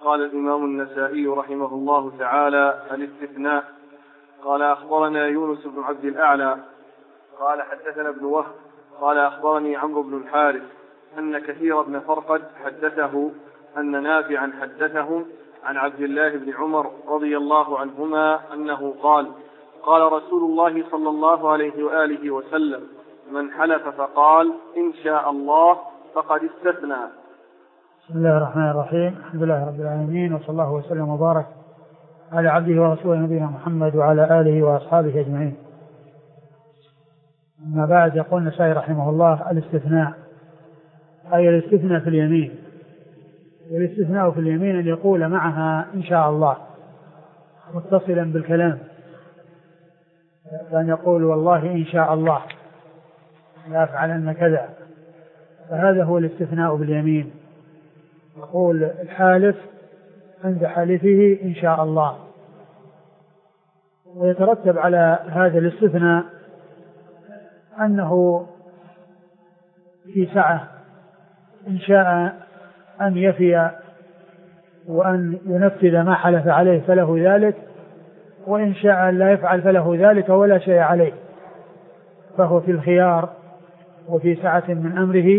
قال الإمام النسائي رحمه الله تعالى: الاستثناء. قال أخبرنا يونس بن عبد الأعلى قال حدثنا ابن وهب قال أخبرني عمرو بن الحارث أن كثير بن فرقد حدثه أن نافعا حدثهم عن عبد الله بن عمر رضي الله عنهما أنه قال: قال رسول الله صلى الله عليه وآله وسلم: من حلف فقال إن شاء الله فقد استثنى. بسم الله الرحمن الرحيم. الحمد لله رب العالمين، وصلى الله وسلم وبارك على عبده ورسوله نبينا محمد وعلى آله وأصحابه أجمعين. أما بعد، يقول النسائي رحمه الله: الاستثناء، أي الاستثناء في اليمين. والاستثناء في اليمين أن يقول معها إن شاء الله متصلا بالكلام، فأن يقول والله إن شاء الله لا أفعلن كذا، فهذا هو الاستثناء باليمين. يقول الحالف عند حالفه إن شاء الله، ويترتب على هذا الاستثناء أنه في سعة، إن شاء أن يفي وأن ينفذ ما حلف عليه فله ذلك، وإن شاء لا يفعل فله ذلك ولا شيء عليه، فهو في الخيار وفي سعة من أمره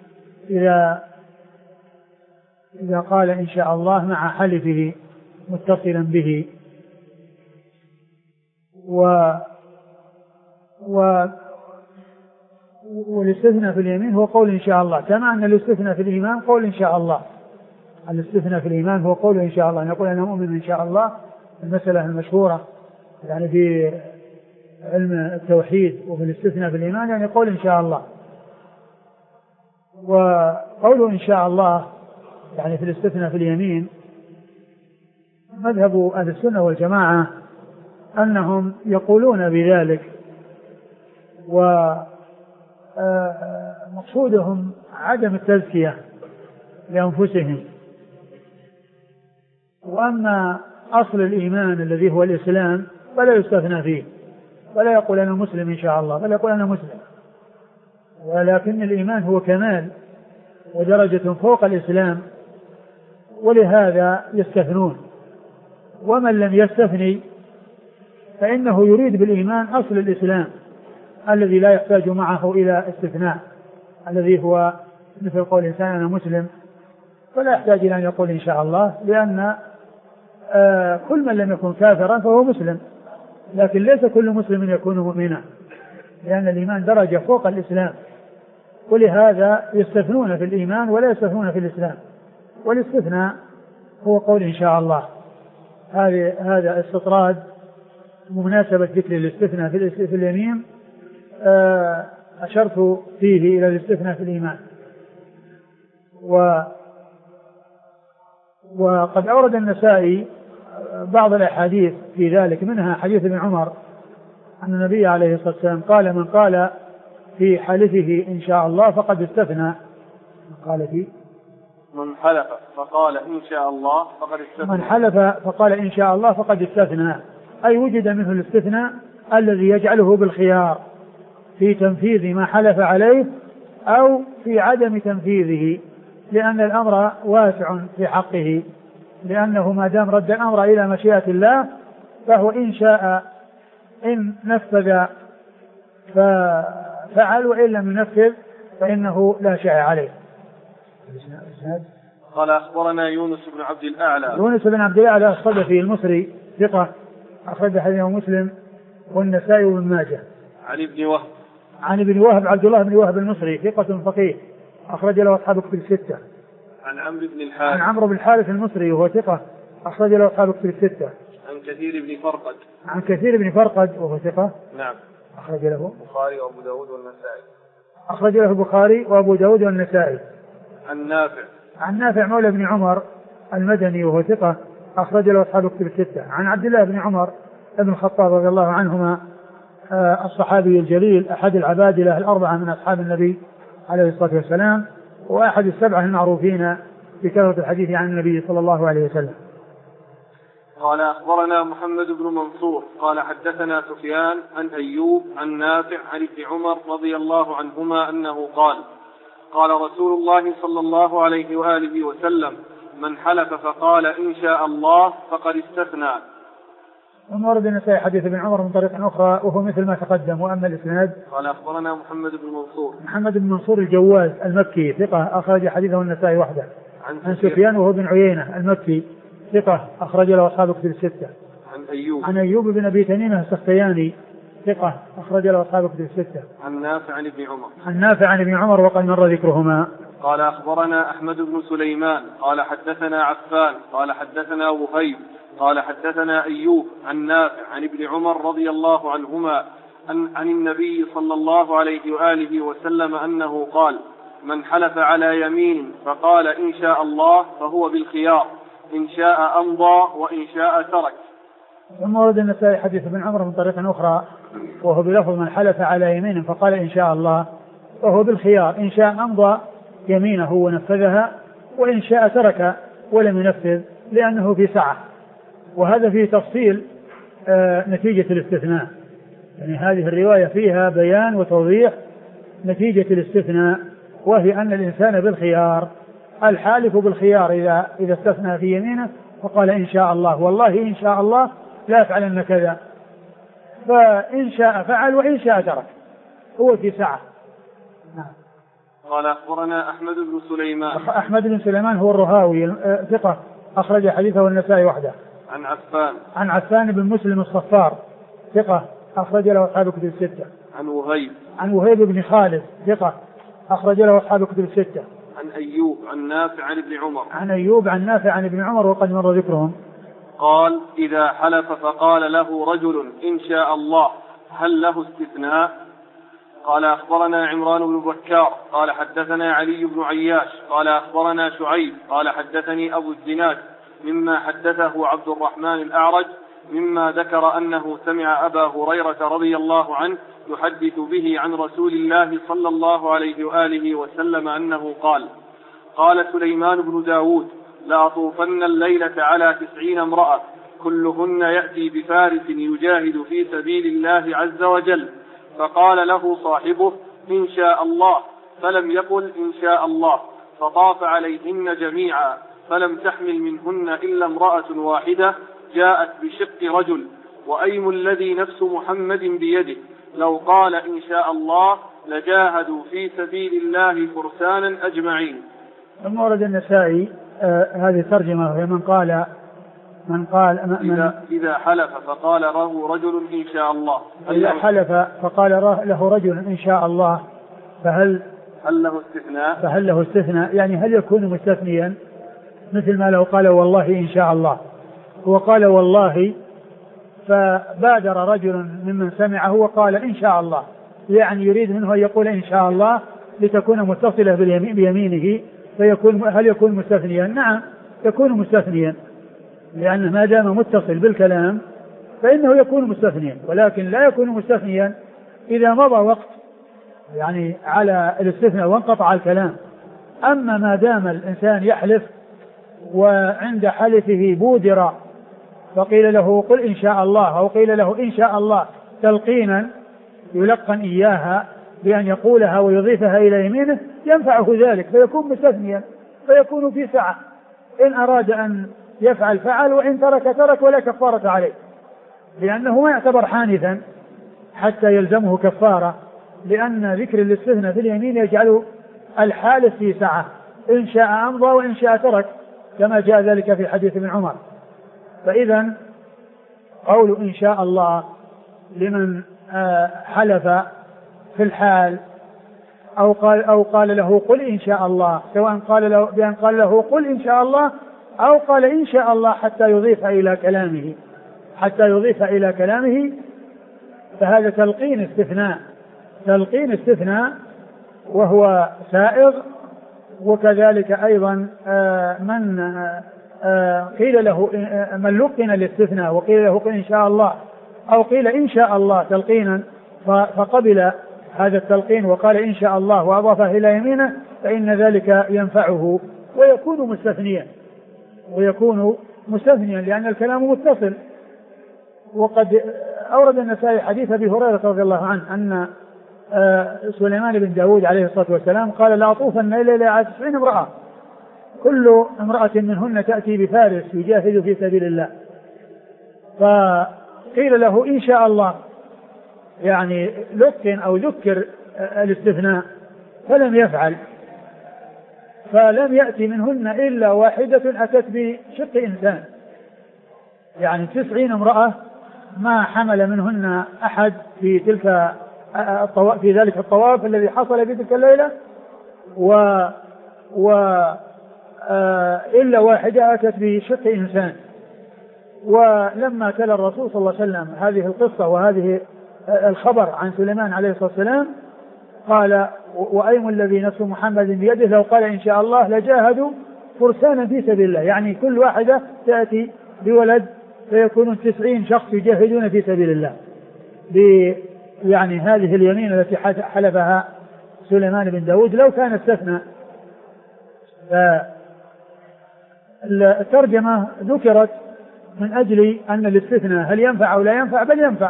إذا قال إن شاء الله مع حلفه متصلا به. والاستثناء في اليمين هو قول إن شاء الله، كما أن الاستثناء في الإيمان قول إن شاء الله. الاستثناء في الإيمان هو قول إن شاء الله، نقول أنا مؤمن إن شاء الله، المسألة المشهورة يعني في علم التوحيد. وفي الاستثناء في الإيمان يعني قول إن شاء الله. وقول إن شاء الله يعني في الاستثناء في اليمين، مذهب أهل السنة والجماعة أنهم يقولون بذلك، ومقصودهم عدم التزكية لأنفسهم. وأما أصل الإيمان الذي هو الإسلام فلا يستثنى فيه، ولا يقول أنا مسلم إن شاء الله، بل يقول أنا مسلم. ولكن الإيمان هو كمال ودرجة فوق الإسلام، ولهذا يستثنون. ومن لم يستثني فإنه يريد بالإيمان أصل الإسلام الذي لا يحتاج معه إلى استثناء، الذي هو مثل قول الإنسان أنا مسلم، فلا يحتاج إلى أن يقول إن شاء الله، لأن كل من لم يكن كافرا فهو مسلم، لكن ليس كل مسلم يكون مؤمنا، لأن الإيمان درجة فوق الإسلام، ولهذا يستثنون في الإيمان ولا يستثنون في الإسلام. والاستثناء هو قول إن شاء الله. هذا استطراد بمناسبة ذكر الاستثناء في اليمين، أشرت فيه إلى الاستثناء في الإيمان. وقد أورد النسائي بعض الأحاديث في ذلك، منها حديث ابن عمر أن النبي عليه الصلاة والسلام قال: من قال في حلفه إن شاء الله فقد استثنى. من حلف فقال إن شاء الله فقد استثنى. من حلف فقال إن شاء الله فقد استثنى، أي وجد منه الاستثناء الذي يجعله بالخيار في تنفيذ ما حلف عليه أو في عدم تنفيذه، لأن الأمر واسع في حقه، لأنه ما دام رد الأمر إلى مشيئة الله فهو إن شاء إن نفذ ففعل، وإن لم ينفذ فإنه لا شيء عليه. قال أخبرنا يونس بن عبد الأعلى. يونس بن عبد الأعلى الصدفي المصري ثقة، أخرج حديثه مسلم والنسائي وابن ماجه. عن ابن وهب عبد الله بن وهب المصري ثقة فقيه، أخرج له أصحاب كتب الستة. عن عمرو بن الحارث المصري وهو ثقة، أخرج له أصحاب كتب الستة. عن كثير بن فرقد وهو ثقة. نعم. أخرج له البخاري وأبو داود والنسائي. أخرج له البخاري وأبو داود والنسائي. عن نافع مولى بن عمر المدني وهو ثقة، أخرج له أصحاب كتب الستة. عن عبد الله بن عمر ابن الخطاب رضي الله عنهما، الصحابي الجليل، أحد العبادلة الأربعة من أصحاب النبي عليه الصلاة والسلام، وأحد السبعة المعروفين بكثرة الحديث عن النبي صلى الله عليه وسلم. قال أخبرنا محمد بن منصور قال حدثنا سفيان عن أيوب عن نافع عن ابن عمر رضي الله عنهما أنه قال: قال رسول الله صلى الله عليه وآله وسلم: من حلف فقال إن شاء الله فقد استثنى. ثم ورد النسائي حديث ابن عمر من طريق أخرى وهو مثل ما تقدم. وأما الإسناد قال أخبرنا محمد بن منصور الجواز المكي ثقة أخرج حديثه النسائي وحده. عن سفيان وهو بن عيينة المكي ثقة أخرج له أصحاب كتب الستة. عن أيوب بن أبي تميمة السختياني ثقة أخرج له أصحاب كتب الستة. عن نافع عن ابن عمر وقد مر ذكرهما. قال أخبرنا أحمد بن سليمان قال حدثنا عفان قال حدثنا وهيب قال حدثنا أيوب عن نافع عن ابن عمر رضي الله عنهما عن النبي صلى الله عليه وآله وسلم أنه قال: من حلف على يمين فقال إن شاء الله فهو بالخيار، إن شاء أمضى وإن شاء ترك. ثم ورد النسائي حديث ابن عمر من طريق أخرى وهو بلفظ: من حلف على يمين فقال إن شاء الله فهو بالخيار، إن شاء أمضى يمينه ونفذها، وإن شاء ترك ولم ينفذ لأنه في سعة. وهذا فيه تفصيل نتيجة الاستثناء، يعني هذه الرواية فيها بيان وتوضيح نتيجة الاستثناء، وهي أن الإنسان بالخيار، الحالف بالخيار إذا استثنى في يمينه فقال إن شاء الله والله إن شاء الله لا أفعلن كذا، فإن شاء فعل وإن شاء ترك، هو في سعة. قال أخبرنا أحمد بن سليمان هو الرهاوي ثقة أخرج حديثه النسائي وحده. عن عفان بن مسلم الصفار ثقة أخرج له أصحاب كتب الستة. عن وهيب بن خالد ثقة أخرج له أصحاب كتب الستة. عن أيوب عن نافع عن ابن عمر. عن أيوب عن نافع عن ابن عمر وقد مر ذكرهم. قال: إذا حلف فقال له رجل إن شاء الله هل له استثناء؟ قال أخبرنا عمران بن بكار قال حدثنا علي بن عياش قال أخبرنا شعيب قال حدثني أبو الزناد مما حدثه عبد الرحمن الأعرج مما ذكر أنه سمع أبا هريرة رضي الله عنه يحدث به عن رسول الله صلى الله عليه وآله وسلم أنه قال سليمان بن داود: لأطوفن الليلة على 90 امرأة كلهن يأتي بفارس يجاهد في سبيل الله عز وجل، فقال له صاحبه: إن شاء الله، فلم يقل إن شاء الله، فطاف عليهن جميعا فلم تحمل منهن إلا امرأة واحدة جاءت بشق رجل، وأيم الذي نفس محمد بيده لو قال إن شاء الله لجاهدوا في سبيل الله فرسانا أجمعين. ثم ورد النسائي هذه الترجمة، وهي إذا حلف فقال له رجل إن شاء الله، إذا حلف فقال له رجل إن شاء الله فهل له استثناء؟ يعني هل يكون مستثنيا مثل ما لو قال والله إن شاء الله، هو قال والله فبادر رجل ممن سمعه وقال إن شاء الله، يعني يريد منه أن يقول إن شاء الله لتكون متصلة بيمينه، هل يكون مستثنيا؟ نعم يكون مستثنيا، لأنه ما دام متصل بالكلام فإنه يكون مستثنيا، ولكن لا يكون مستثنيا إذا مضى وقت يعني على الاستثناء وانقطع الكلام. أما ما دام الإنسان يحلف وعند حلفه بودر فقيل له قل إن شاء الله، أو قيل له إن شاء الله تلقينا يلقن إياها بأن يقولها ويضيفها إلى يمينه، ينفعه ذلك فيكون مستثنيا، فيكون في سعة، إن أراد أن يفعل فعل وإن ترك ولا كفارة عليه، لأنه ما يعتبر حانثا حتى يلزمه كفارة، لأن ذكر الاستثناء في اليمين يجعل الحالف في سعة، إن شاء أمضى وإن شاء ترك، كما جاء ذلك في حديث ابن عمر. فإذا قول إن شاء الله لمن حلف في الحال أو قال له قل إن شاء الله، سواء قال له قل إن شاء الله أو قال إن شاء الله حتى يضيف إلى كلامه فهذا تلقين استثناء وهو سائغ. وكذلك أيضا من قيل له من لقن الاستثناء وقيل له قل إن شاء الله أو قيل إن شاء الله تلقينا فقبل هذا التلقين وقال إن شاء الله وأضافه إلى يمينه، فإن ذلك ينفعه ويكون مستثنيا لأن الكلام متصل. وقد أورد النسائي حديث أبي هريرة رضي الله عنه أن سليمان بن داود عليه الصلاة والسلام قال: لا أطوفن الليلة على 90 امرأة كل امرأة منهن تأتي بفارس يجاهد في سبيل الله. فقيل له إن شاء الله يعني لقن أو ذكر الاستثناء فلم يفعل، فلم يأتي منهن إلا واحدة أتت بشق إنسان، يعني 90 امرأة ما حمل منهن أحد في تلك في ذلك الطواف الذي حصل في تلك الليلة، إلا واحدة أتت بشق إنسان. ولما تلا الرسول صلى الله عليه وسلم هذه القصة وهذه الخبر عن سليمان عليه الصلاة والسلام قال وأيم الذي نفس محمد بيده لو قال إن شاء الله لجاهدوا فرسانا في سبيل الله، يعني كل واحدة تأتي بولد فيكون 90 شخص يجاهدون في سبيل الله يعني هذه اليمين التي حلفها سليمان بن داود لو كان استثنى. الترجمة ذكرت من أجل أن الاستثناء هل ينفع أو لا ينفع؟ بل ينفع.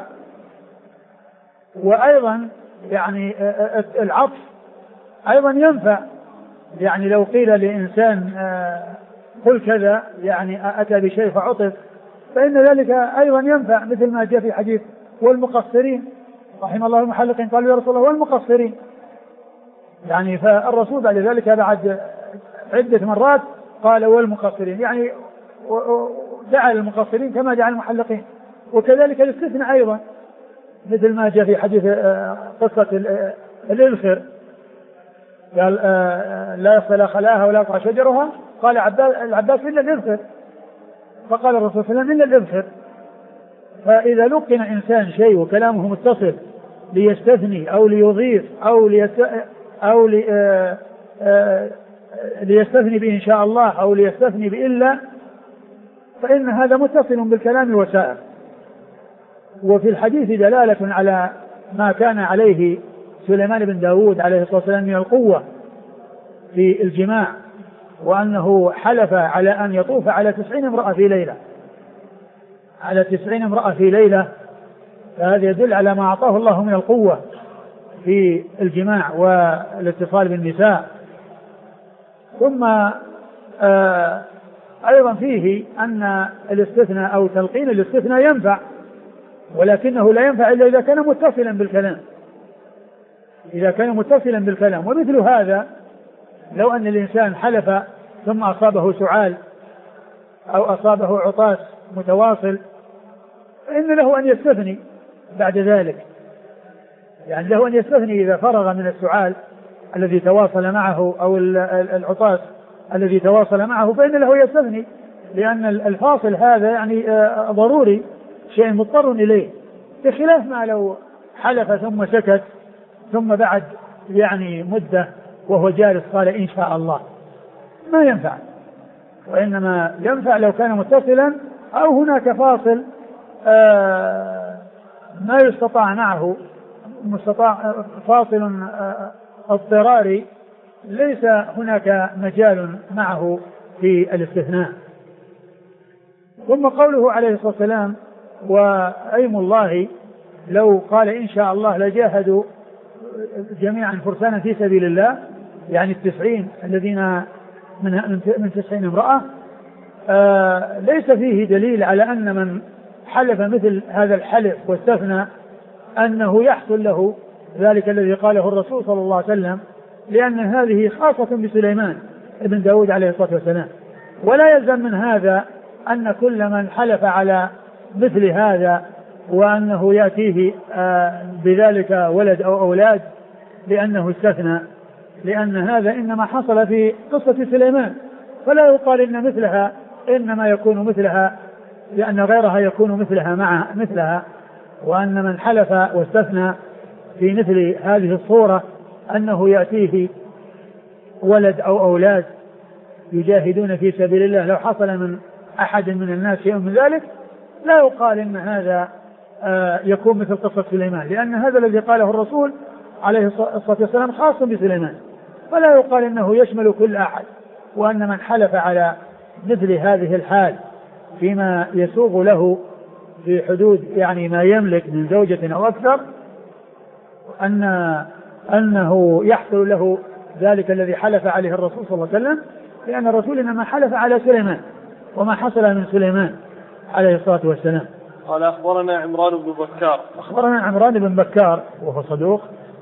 وأيضا يعني العطف أيضا ينفع، يعني لو قيل لإنسان قل كذا يعني أتى بشيء فعطف فإن ذلك أيضا ينفع، مثل ما جاء في حديث والمقصرين رحم الله المحلقين قالوا يا رسول الله والمقصرين، يعني فالرسول بعد ذلك بعد عدة مرات قال والمقصرين، يعني دعا المقصرين كما دعا المحلقين. وكذلك الاستثناء أيضا مثل ما جاء في حديث قصة الإذخر قال لا يصل خلاها ولا يقع شجرها، قال العباس إلا الإذخر، فقال الرسول صلى الله عليه وسلم إلا الإذخر. فإذا لقن إنسان شيء وكلامه متصل ليستثني أو ليضيف أو ليستثني بإن شاء الله أو ليستثني بإلا فإن هذا متصل بالكلام الوسائل. وفي الحديث دلالة على ما كان عليه سليمان بن داود عليه الصلاة والسلام من القوة في الجماع، وأنه حلف على أن يطوف على 90 امرأة في ليلة، على 90 امرأة في ليلة، فهذا يدل على ما أعطاه الله من القوة في الجماع والاتصال بالنساء. ثم أيضا فيه أن الاستثناء أو تلقين الاستثناء ينفع، ولكنه لا ينفع إلا إذا كان متصلا بالكلام، إذا كان متصلا بالكلام. ومثل هذا لو أن الإنسان حلف ثم أصابه سعال أو أصابه عطاس متواصل فإن له أن يستثني بعد ذلك، يعني له أن يستثني إذا فرغ من السعال الذي تواصل معه أو العطاس الذي تواصل معه فإن له يستثني، لأن الفاصل هذا يعني ضروري شيء مضطر إليه، بخلاف ما لو حلف ثم سكت ثم بعد يعني مدة وهو جالس قال إن شاء الله، ما ينفع. وإنما ينفع لو كان متصلا أو هناك فاصل ما يستطاع معه فاصل اضطراري ليس هناك مجال معه في الاستثناء. ثم قوله عليه الصلاة والسلام وأيم الله لو قال إن شاء الله لجاهدوا جميعا فرسانا في سبيل الله، يعني 90 الذين من 90 امرأة، ليس فيه دليل على أن من حلف مثل هذا الحلف واستثنى أنه يحصل له ذلك الذي قاله الرسول صلى الله عليه وسلم، لأن هذه خاصة بسليمان ابن داود عليه الصلاة والسلام. ولا يلزم من هذا أن كل من حلف على مثل هذا وأنه يأتيه بذلك ولد أو أولاد لأنه استثنى، لأن هذا إنما حصل في قصة سليمان، فلا يقال إن مثلها إنما يكون مثلها لأن غيرها يكون مثلها، وأن من حلف واستثنى في مثل هذه الصورة أنه يأتيه ولد أو أولاد يجاهدون في سبيل الله لو حصل من أحد من الناس شيء من ذلك، لا يقال إن هذا يكون مثل قصة سليمان، لأن هذا الذي قاله الرسول عليه الصلاة والسلام خاص بسليمان، فلا يقال إنه يشمل كل أحد. وأن من حلف على مثل هذه الحال فيما يسوغ له في حدود يعني ما يملك من زوجة أو أكثر أنه يحصل له ذلك الذي حلف عليه الرسول صلى الله عليه وسلم، لأن الرسول إنما حلف على سليمان وما حصل من سليمان عليه الصلاة والسلام. قال أخبرنا عمران بن بكار. أخبرنا عمران بن بكار وهو صدوق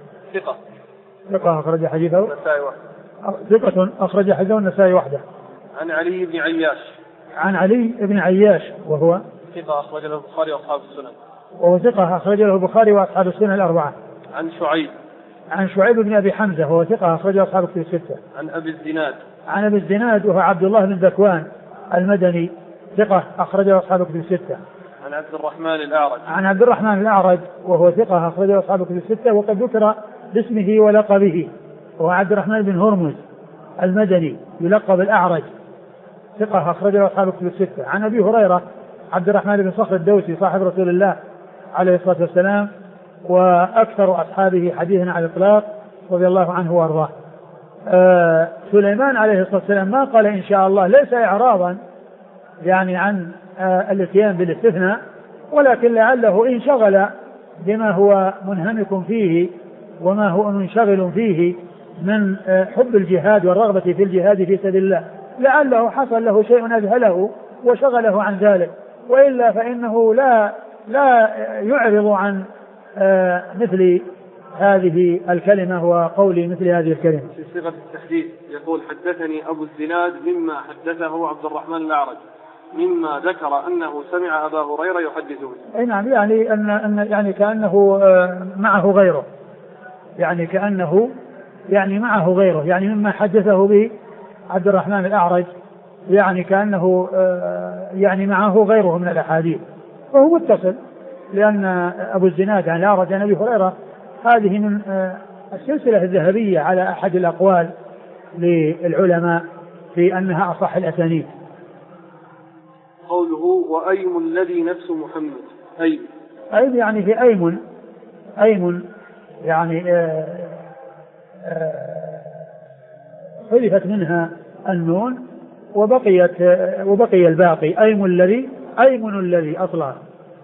ثقة أخرج حديثه النسائي وحده. ثقة أخرج حديثه النسائي وحده. عن علي بن عياش. عن علي بن عياش وهو ثقة أخرج له البخاري وأصحاب السنن. وهو ثقة أخرج له البخاري وأصحاب السنن الأربعة. عن شعيب. عن شعيب بن أبي حمزة وهو ثقة أخرج أصحاب الكتب الستة. عن أبي الزناد. عن أبي الزناد وهو عبد الله بن ذكوان المدني ثقة أخرجه أصحاب الكتب الستة. عن عبد الرحمن الأعرج. عن عبد الرحمن الأعرج وهو ثقة أخرجه أصحاب الكتب الستة وقد ذكر باسمه ولقبه، وهو عبد الرحمن بن هرمز المدني يلقب الأعرج ثقة أخرجه أصحاب الكتب الستة. عن أبي هريرة عبد الرحمن بن صخر الدوسي صاحب رسول الله عليه الصلاة والسلام وأكثر أصحابه حديثا على الإطلاق رضي الله عنه وأرضاه. سليمان عليه الصلاة والسلام ما قال إن شاء الله ليس إعراضا يعني عن الاتيان بالاستثناء، ولكن لعله انشغل بما هو منهمك فيه وما هو منشغل فيه من حب الجهاد والرغبة في الجهاد في سبيل الله، لعله حصل له شيء أذهله وشغله عن ذلك، وإلا فإنه لا يعرض عن مثل هذه الكلمة وقول مثل هذه الكلمة. في صيغة التحديث يقول حدثني أبو الزناد مما حدثه عبد الرحمن الأعرج مما ذكر أنه سمع أبا هريرة يحدث به. أي نعم، يعني أن يعني كأنه معه غيره، يعني كأنه يعني معه غيره، يعني مما حدثه به عبد الرحمن الأعرج يعني كأنه يعني معه غيره من الأحاديث، وهو متصل، لأن أبو الزناد عن الأعرج عن أبي هريرة هذه من السلسلة الذهبية على أحد الأقوال للعلماء في أنها أصح الأسانيد. قوله وأيم الذي نفس محمد، أيم يعني في أيم يعني حذفت منها النون وبقي الباقي أيمن الذي أصلها.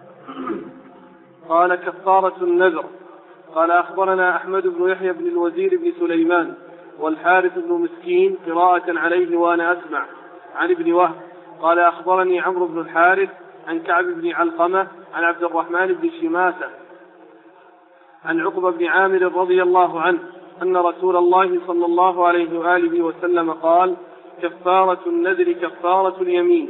قال كفارة النذر. قال أخبرنا أحمد بن يحيى بن الوزير بن سليمان والحارث بن مسكين قراءة عليه وأنا أسمع عن ابن وهب قال أخبرني عمرو بن الحارث عن كعب بن علقمة عن عبد الرحمن بن شماسة عن عقبة بن عامر رضي الله عنه أن رسول الله صلى الله عليه وآله وسلم قال كفارة النذر كفارة اليمين.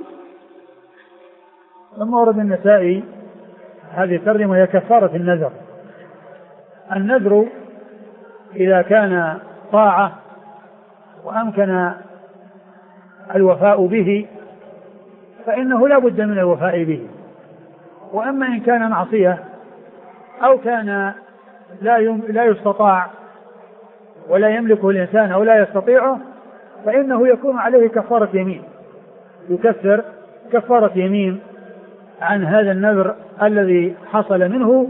ثم ورد النسائي هذه الترجمة هي كفارة النذر. النذر إذا كان طاعة وأمكن الوفاء به فإنه لا بد من الوفاء به، وأما إن كان معصية أو كان لا يستطاع ولا يملكه الإنسان أو لا يستطيعه فإنه يكون عليه كفارة يمين، يكفر كفارة يمين عن هذا النذر الذي حصل منه،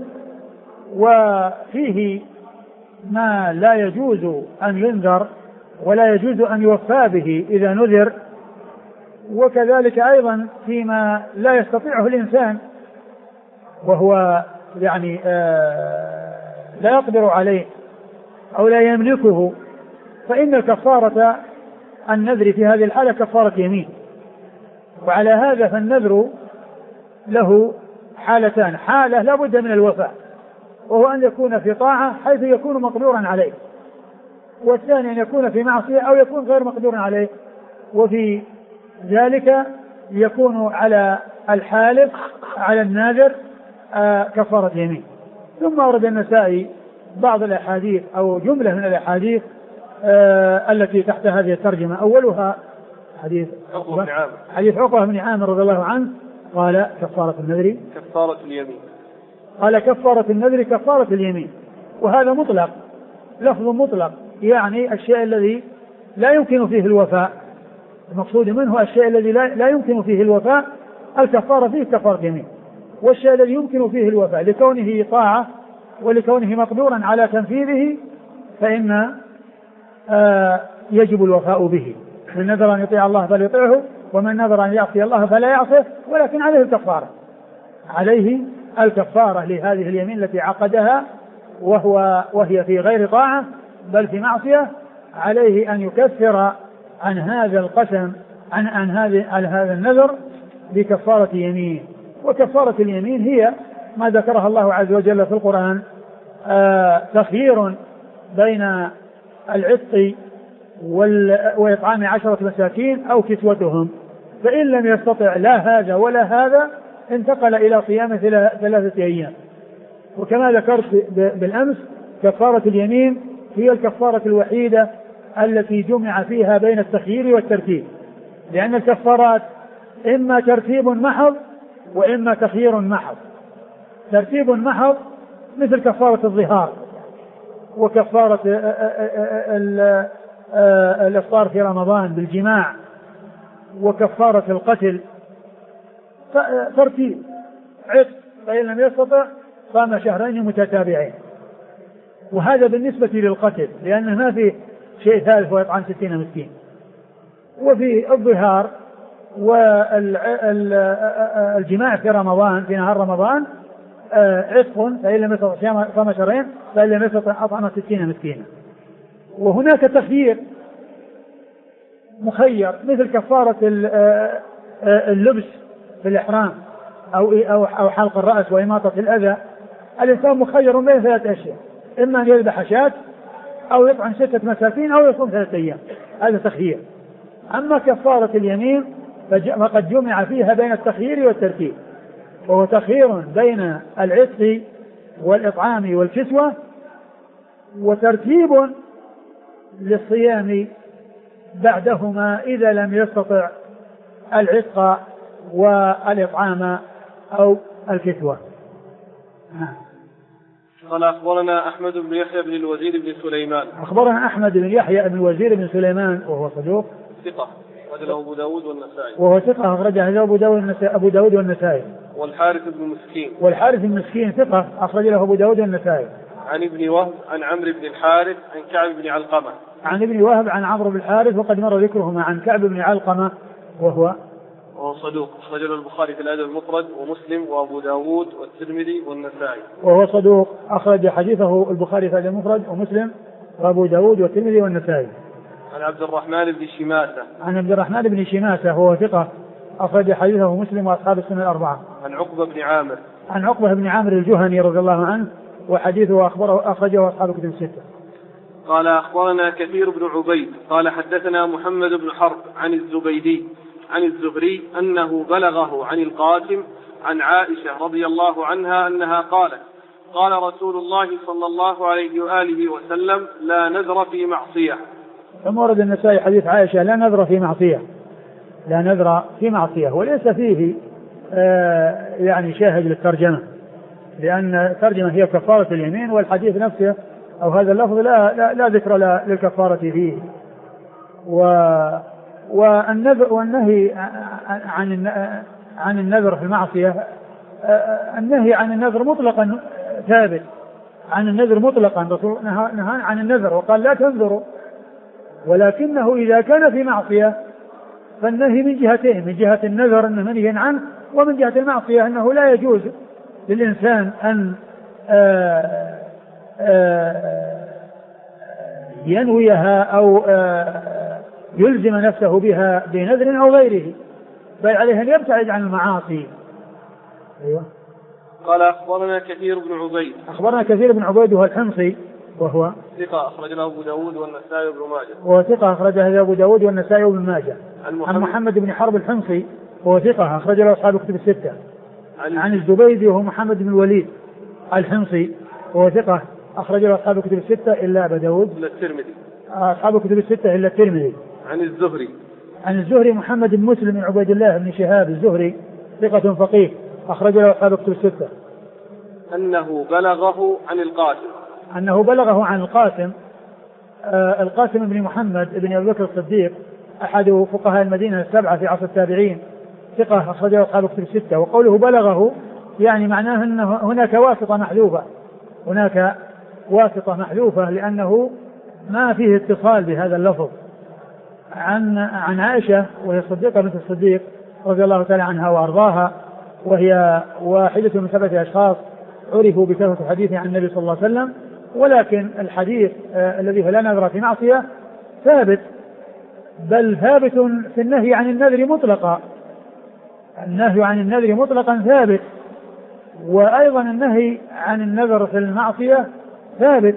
وفيه ما لا يجوز أن ينذر ولا يجوز أن يوفى به إذا نذر، وكذلك أيضا فيما لا يستطيعه الإنسان وهو يعني لا يقدر عليه أو لا يملكه، فإن كفارة النذر في هذه الحالة كفارة يمين. وعلى هذا فالنذر له حالتان: حالة لا بد من الوفاء وهو أن يكون في طاعة حيث يكون مقدورا عليه، والثاني أن يكون في معصية أو يكون غير مقدور عليه، وفي ذلك يكون على الحالف على الناذر كفارة يمين. ثم ورد النسائي بعض الأحاديث أو جملة من الأحاديث التي تحت هذه الترجمة. أولها حديث عقبة بن عامر رضي الله عنه قال كفارة النذر كفارة اليمين. قال كفارة النذر كفارة اليمين، وهذا مطلق، لفظ مطلق، يعني الشيء الذي لا يمكن فيه الوفاء، المقصود منه الشيء الذي لا يمكن فيه الوفاء الكفارة فيه كفارة يمين، والشيء الذي يمكن فيه الوفاء لكونه طاعة ولكونه مقدورا على تنفيذه فإن يجب الوفاء به. من نذر أن يطيع الله فليطيعه، ومن نذر أن يعصي الله فلا يعصيه، ولكن عليه الكفارة، عليه الكفارة لهذه اليمين التي عقدها وهي في غير طاعة بل في معصية، عليه أن يكفر عن هذا القسم عن هذا النذر بكفارة يمين. وكفارة اليمين هي ما ذكرها الله عز وجل في القرآن، تخيير بين العتق وإطعام 10 مساكين أو كسوتهم، فإن لم يستطع لا هذا ولا هذا انتقل إلى صيام 3 أيام. وكما ذكرت بالأمس كفارة اليمين هي الكفارة الوحيدة التي جمع فيها بين التخيير والترتيب، لأن الكفارات إما ترتيب محض وإما تخيير محض. ترتيب محض مثل كفارة الظهار وكفارة الإفطار في رمضان بالجماع وكفارة القتل، ترتيب عتق فإن لم يستطع صام 2 شهرين متتابعين. وهذا بالنسبة للقتل لأنه ما في شيء ثالث ويطعم 60 مسكين. وفي الظهار والجماع في رمضان في نهار رمضان عتق فإن لم يستطع صام 2 شهرين فإن لم يستطع أطعم 60 مسكينا. وهناك تخيير مخير مثل كفارة اللبس في الإحرام أو حلق الرأس وإماطة الأذى. الإنسان مخير بين 3 أشياء، إما أن يذبح شاة أو يطعم 6 مساكين أو يصوم 3 أيام، هذا تخيير. أما كفارة اليمين فقد جمع فيها بين التخيير والترتيب، وهو تخيير بين العتق والإطعام والكسوة، وترتيب للصيام بعدهما إذا لم يستطع العتق والإطعام أو الكسوة. قال أخبرنا أحمد بن يحيى بن الوزير بن سليمان. أخبرنا أحمد بن يحيى بن الوزير بن سليمان وهو صدوق ثقة أخرجه أبو داود والنسائي. وهو ثقة أخرجه أبو داود والنسائي. والحارث بن مسكين. والحارث بن مسكين ثقة أخرج له أبو داود والنسائي. عن ابن وهب عن عمرو بن الحارث عن كعب بن علقمة. عن ابن وهب عن عمرو بن الحارث وقد مر ذكرهما عن كعب بن علقمة وهو صدوق أخرج له البخاري في الأدب المفرد ومسلم وأبو داود والترمذي والنسائي. وهو صدوق أخرج حديثه البخاري في الأدب المفرد ومسلم وأبو داود والترمذي والنسائي. عن عبد الرحمن بن شماسة. عن عبد الرحمن بن شماسة وهو ثقة أخرج حديثه مسلم وأصحاب السنة 4. عن عقبة بن عامر. عن عقبة بن عامر الجهني رضي الله عنه وحديثه أخرجه أصحاب الكتب الستة. قال أخبرنا كثير بن عبيد قال حدثنا محمد بن حرب عن الزبيدي عن الزهري أنه بلغه عن القاسم عن عائشة رضي الله عنها أنها قالت قال رسول الله صلى الله عليه وآله وسلم لا نذر في معصية. ثم ورد النسائي حديث عائشة لا نذر في معصية، لا نذر في معصية، وليس فيه يعني شاهد للترجمة، لأن الترجمة هي كفارة اليمين، والحديث نفسه أو هذا اللفظ لا ذكر للكفارة فيه. والنهي عن النذر في المعصية، النهي عن النذر مطلقا ثابت، عن النذر مطلقا الرسول نهى عن النذر وقال لا تنذروا، ولكنه إذا كان في معصية فالنهي من جهتين، من جهة النذر أنه منهي عنه، ومن جهة المعصية أنه لا يجوز للإنسان أن ينويها أو يلزم نفسه بها بنذر أو غيره، بل عليه أن يبتعد عن المعاصي. أيوة. قال أخبرنا كثير بن عبيد. أخبرنا كثير بن عبيد وهو الحمصي وهو ثقة أخرج له أبو داود والنسائي وابن ماجه. وهو ثقة أخرج له أبو داود والنسائي وابن ماجه. عن محمد بن حرب الحمصي وهو ثقة أخرج له أصحاب الكتب الستة. عن الزبيدي وهو محمد بن الوليد الحمصي وهو ثقة أخرج له أصحاب الكتب الستة إلا أبا داود. إلا الترمذي. أصحاب الكتب الستة إلا الترمذي. عن الزهري. عن الزهري محمد بن مسلم بن عبيد الله بن شهاب الزهري ثقة فقيه أخرج له أصحاب الكتب الستة. أنه بلغه عن القاسم. أنه بلغه عن القاسم، القاسم بن محمد بن أبي بكر الصديق أحد فقهاء المدينة السبعة في عصر التابعين، ثقة أخرجه أصحاب الكتب الستة. وقوله بلغه يعني معناه أن هناك واسطة محذوفة، هناك واسطة محذوفة لأنه ما فيه اتصال بهذا اللفظ. عن عائشة وهي الصديقة بنت الصديق رضي الله تعالى عنها وأرضاها، وهي واحدة من 7 أشخاص عرفوا بكثرة الحديث عن النبي صلى الله عليه وسلم، ولكن الحديث الذي لا نذر في معصية ثابت بل ثابت في النهي عن النذر مطلقا. النهي عن النذر مطلقا ثابت، وأيضا النهي عن النذر في المعصية ثابت.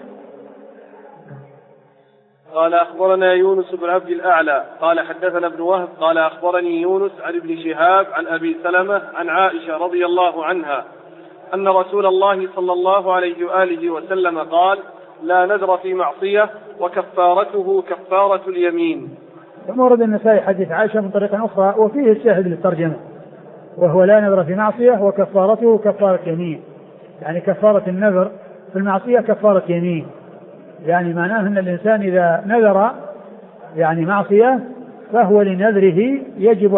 قال أخبرنا يونس بن عبد الأعلى قال حدثنا ابن وهب قال أخبرني يونس عن ابن شهاب عن أبي سلمة عن عائشة رضي الله عنها أن رسول الله صلى الله عليه وآله وسلم قال: لا نذر في معصية وكفارته كفارة اليمين. ثم ورد النسائي حديث عائشة من طريق أخرى وفيه الشاهد للترجمة، وهو لا نذر في معصية وكفارته كفارة يمين، يعني كفارة النذر في المعصية كفارة يمين، يعني معناه أن الإنسان إذا نذر يعني معصية فهو لنذره يجب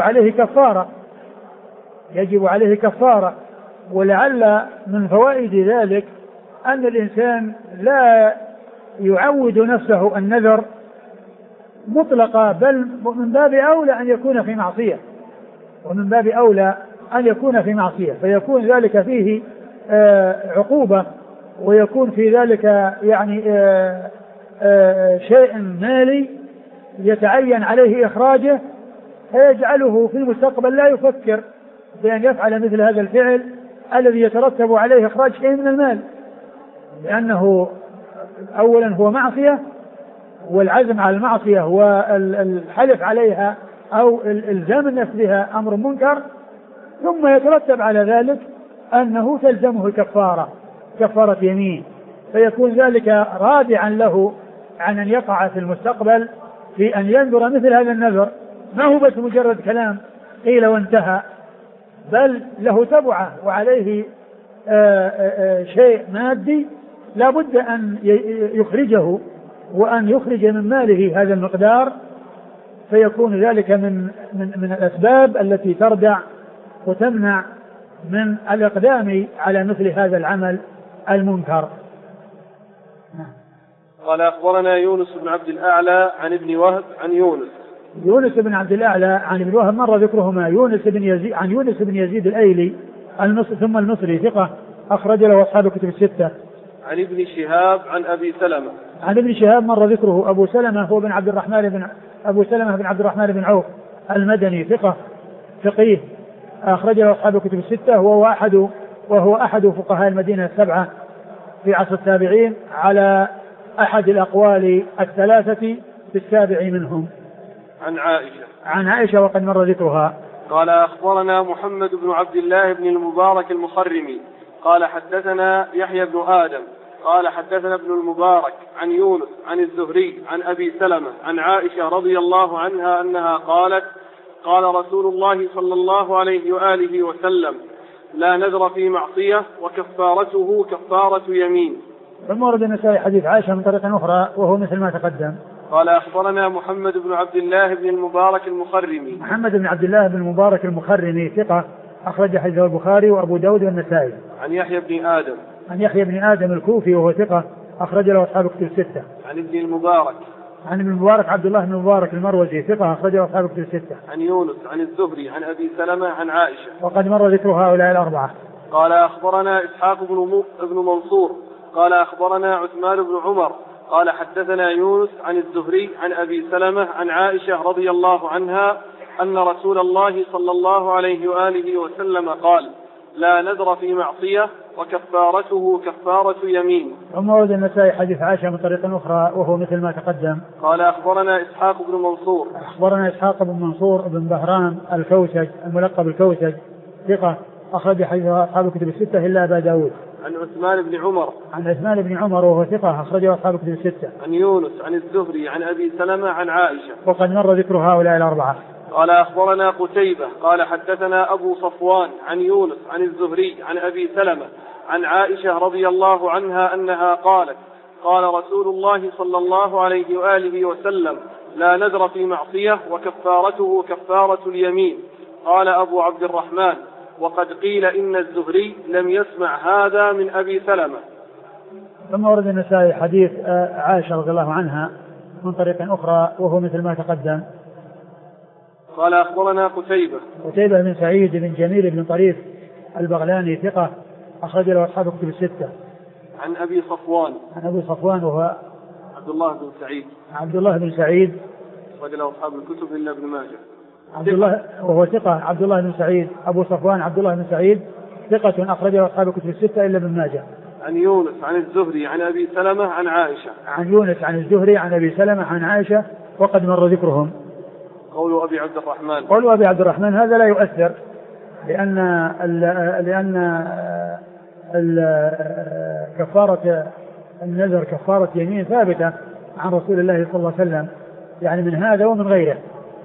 عليه كفارة. ولعل من فوائد ذلك أن الإنسان لا يعود نفسه النذر مطلقا، بل من باب أولى أن يكون في معصية، فيكون ذلك فيه عقوبة، ويكون في ذلك يعني شيء مالي يتعين عليه إخراجه، فيجعله في المستقبل لا يفكر بأن يفعل مثل هذا الفعل الذي يترتب عليه إخراج شيء من المال، لأنه أولا هو معصية، والعزم على المعصية والحلف عليها أو الإلزام النفس بها أمر منكر، ثم يترتب على ذلك أنه تلزمه كفارة يمين، فيكون ذلك رادعا له عن أن يقع في المستقبل في أن ينذر مثل هذا النذر، ما هو بس مجرد كلام قيل وانتهى، بل له تبعة وعليه شيء مادي لا بد أن يخرجه، وأن يخرج من ماله هذا المقدار، فيكون ذلك من الأسباب التي تردع وتمنع من الإقدام على مثل هذا العمل المنكر. قال أخبرنا يونس بن عبد الأعلى عن ابن وهب عن يونس بن عبد الأعلى عن ابن وهب مر ذكرهما. عن يونس بن يزيد الأيلي ثم المصري ثقة أخرج له أصحاب الكتب الستة. عن ابن شهاب عن أبي سلمة. عن ابن شهاب مر ذكره. أبو سلمة هو أبو سلمة بن عبد الرحمن بن عوف المدني ثقة فقيه أخرج له أصحاب الكتب الستة، وهو أحد فقهاء المدينة السبعة في عصر التابعين على أحد الأقوال الثلاثة في السابع منهم. عن عائشة وقد مر ذكرها. قال أخبرنا محمد بن عبد الله بن المبارك المخرمي قال حدثنا يحيى بن آدم قال حدثنا ابن المبارك عن يونس عن الزهري عن أبي سلمة عن عائشة رضي الله عنها أنها قالت: قال رسول الله صلى الله عليه وآله وسلم: لا نذر في معصية وكفارته كفارة يمين. ثم ورد النسائي حديث عائشة من طريق أخرى وهو مثل ما تقدم. قال أخبرنا محمد بن عبد الله بن المبارك المخرمي. محمد بن عبد الله بن المبارك المخرمي ثقة أخرج حديثه البخاري وأبو داود والنسائي. عن يحيى بن آدم الكوفي وهو ثقة أخرج له أصحاب الكتب الستة. عن ابن المبارك عبد الله بن المبارك المروزي ثقة أخرج له أصحاب الكتب الستة. عن يونس عن الزهري عن أبي سلمة عن عائشة وقد مر ذكر هؤلاء الأربعة. قال أخبرنا إسحاق بن منصور قال أخبرنا عثمان بن عمر قال حدثنا يونس عن الزهري عن أبي سلمة عن عائشة رضي الله عنها أن رسول الله صلى الله عليه وآله وسلم قال: لا نذر في معصية وكفارته كفارة يمين. ثم ورد النسائي حديث عائشة من طريق أخرى وهو مثل ما تقدم. قال أخبرنا إسحاق بن منصور بن بهرام الكوسج الملقب الكوسج ثقة أخرج حديث أصحاب الكتب الستة إلا أبا داود. عن عثمان بن عمر وهو ثقة أخرجه أصحاب الكتب الستة. عن يونس عن الزهري عن أبي سلمة عن عائشة وقد مر ذكر هؤلاء الأربعة. قال أخبرنا قتيبة قال حدثنا أبو صفوان عن يونس عن الزهري عن أبي سلمة عن عائشة رضي الله عنها أنها قالت: قال رسول الله صلى الله عليه وآله وسلم: لا نذر في معصية وكفارته كفارة اليمين. قال أبو عبد الرحمن: وقد قيل إن الزهري لم يسمع هذا من أبي سلمة. ثم ورد النسائي حديث عائشة رضي الله عنها من طريق أخرى وهو مثل ما تقدم. قال أخبرنا قتيبة بن سعيد بن جميل بن طريف البغلاني ثقة أخرج له أصحاب الكتب الستة. عن أبي صفوان وهو عبد الله بن سعيد أخرج له أصحاب الكتب إلا ابن ماجه. عبد الله وهو ثقة. عبد الله بن سعيد أبو صفوان عبد الله بن سعيد ثقة أخرج له أصحاب الكتب الستة إلا ابن ماجه. عن يونس عن الزهري عن أبي سلمة عن عائشة. عن يونس عن الزهري عن أبي سلمة عن عائشة وقد مر ذكرهم. قول أبي عبد الرحمن هذا لا يؤثر لأن كفارة النذر كفارة يمين ثابتة عن رسول الله صلى الله عليه وسلم يعني من هذا ومن غيره.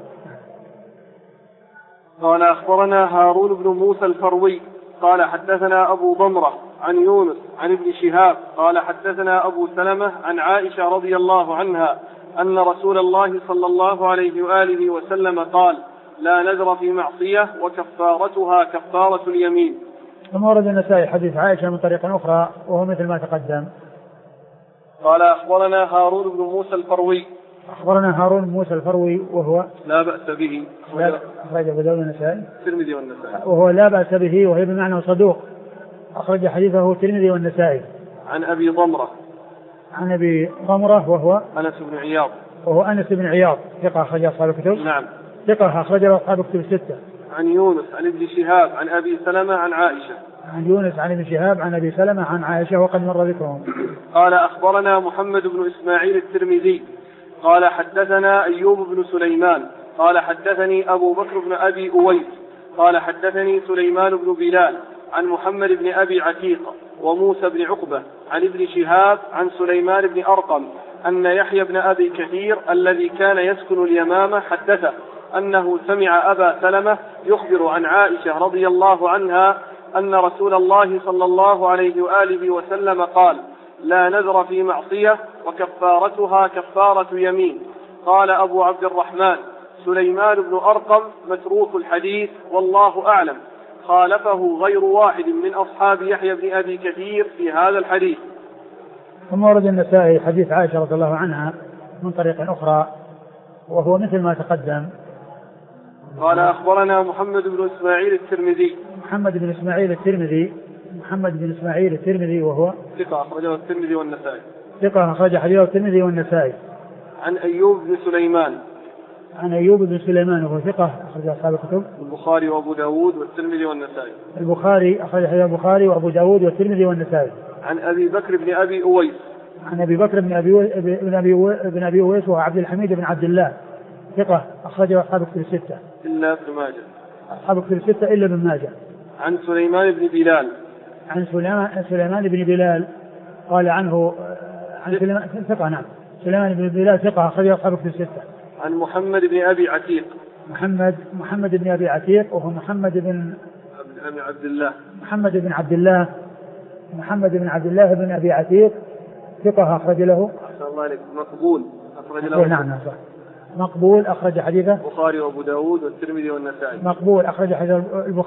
قال أخبرنا هارون بن موسى الفروي قال حدثنا أبو ضمرة عن يونس عن ابن شهاب قال حدثنا أبو سلمة عن عائشة رضي الله عنها أن رسول الله صلى الله عليه وآله وسلم قال لا نذر في معصية وكفارتها كفارة اليمين. ثم ورد النسائي حديث عائشة من طريق أخرى وهو مثل ما تقدم. قال أخبرنا هارون بن موسى الفروي. أخبرنا هارون بن موسى الفروي وهو لا بأس به. أخرج أبو داود النسائي. الترمذي والنسائي. وهو لا بأس به وهي بمعنى صدوق أخرج حديثه الترمذي والنسائي. عن أبي ضمرة. عن أبي ضمرة وهو أنس بن عياض. وهو أنس بن عياض ثقة أخرج أصحاب الكتب. نعم. ثقة أخرج أصحاب الكتب الستة. عن يونس عن ابن شهاب عن أبي سلمة عن عائشة. عن يونس عن ابن شهاب عن أبي سلمة عن عائشة وقد مر ذكرهم. قال أخبرنا محمد بن إسماعيل الترمذي قال حدثنا أيوب بن سليمان قال حدثني أبو بكر بن أبي أويس قال حدثني سليمان بن بلال عن محمد بن أبي عتيق وموسى بن عقبة عن ابن شهاب عن سليمان بن أرقم أن يحيى بن أبي كثير الذي كان يسكن اليمامة حدثه أنه سمع أبا سلمة يخبر عن عائشة رضي الله عنها أن رسول الله صلى الله عليه وآله وسلم قال لا نذر في معصية وكفارتها كفارة يمين. قال أبو عبد الرحمن سليمان بن أرقم متروك الحديث والله أعلم خالفه غير واحد من أصحاب يحيى بن أبي كثير في هذا الحديث. ثم ورد النسائي حديث عائشة رضي الله عنها من طريق أخرى وهو مثل ما تقدم. قال أخبرنا محمد بن إسماعيل الترمذي. محمد بن إسماعيل الترمذي وهو ثقة أخرجه الترمذي والنسائي. ثقة أخرج حديثه الترمذي والنسائي. عن أيوب بن سليمان. عن أيوب بن سليمان وهو ثقة أخرج أصحاب الكتب. البخاري وأبو داود والترمذي والنسائي. البخاري أخرج حديث البخاري وأبو داود والترمذي والنسائي. عن أبي بكر بن أبي أويس. عن أبي بكر بن أبي أويس وهو عبد الحميد بن عبد الله ثقة أخرج أصحاب الكتب الستة. إلا ابن ماجه. أصحاب الكتب الستة إلا ابن ماجه. عن سليمان بن بلال. عن سليمان بن بلال قال عنه عن سليمان ثقة. نعم. سليمان بن بلال ثقة أخرج أصحاب الكتب الستة. عن محمد بن أبي عتيق. محمد بن أبي عتيق وهو محمد بن عبد الله. محمد بن عبد الله بن أبي عتيق ثقة أخرج له. أحسن الله عليك. مقبول أخرج له. نعم صح. مقبول أخرج حديثه البخاري وأبو داود والترمذي والنسائي. مقبول أخرج حديث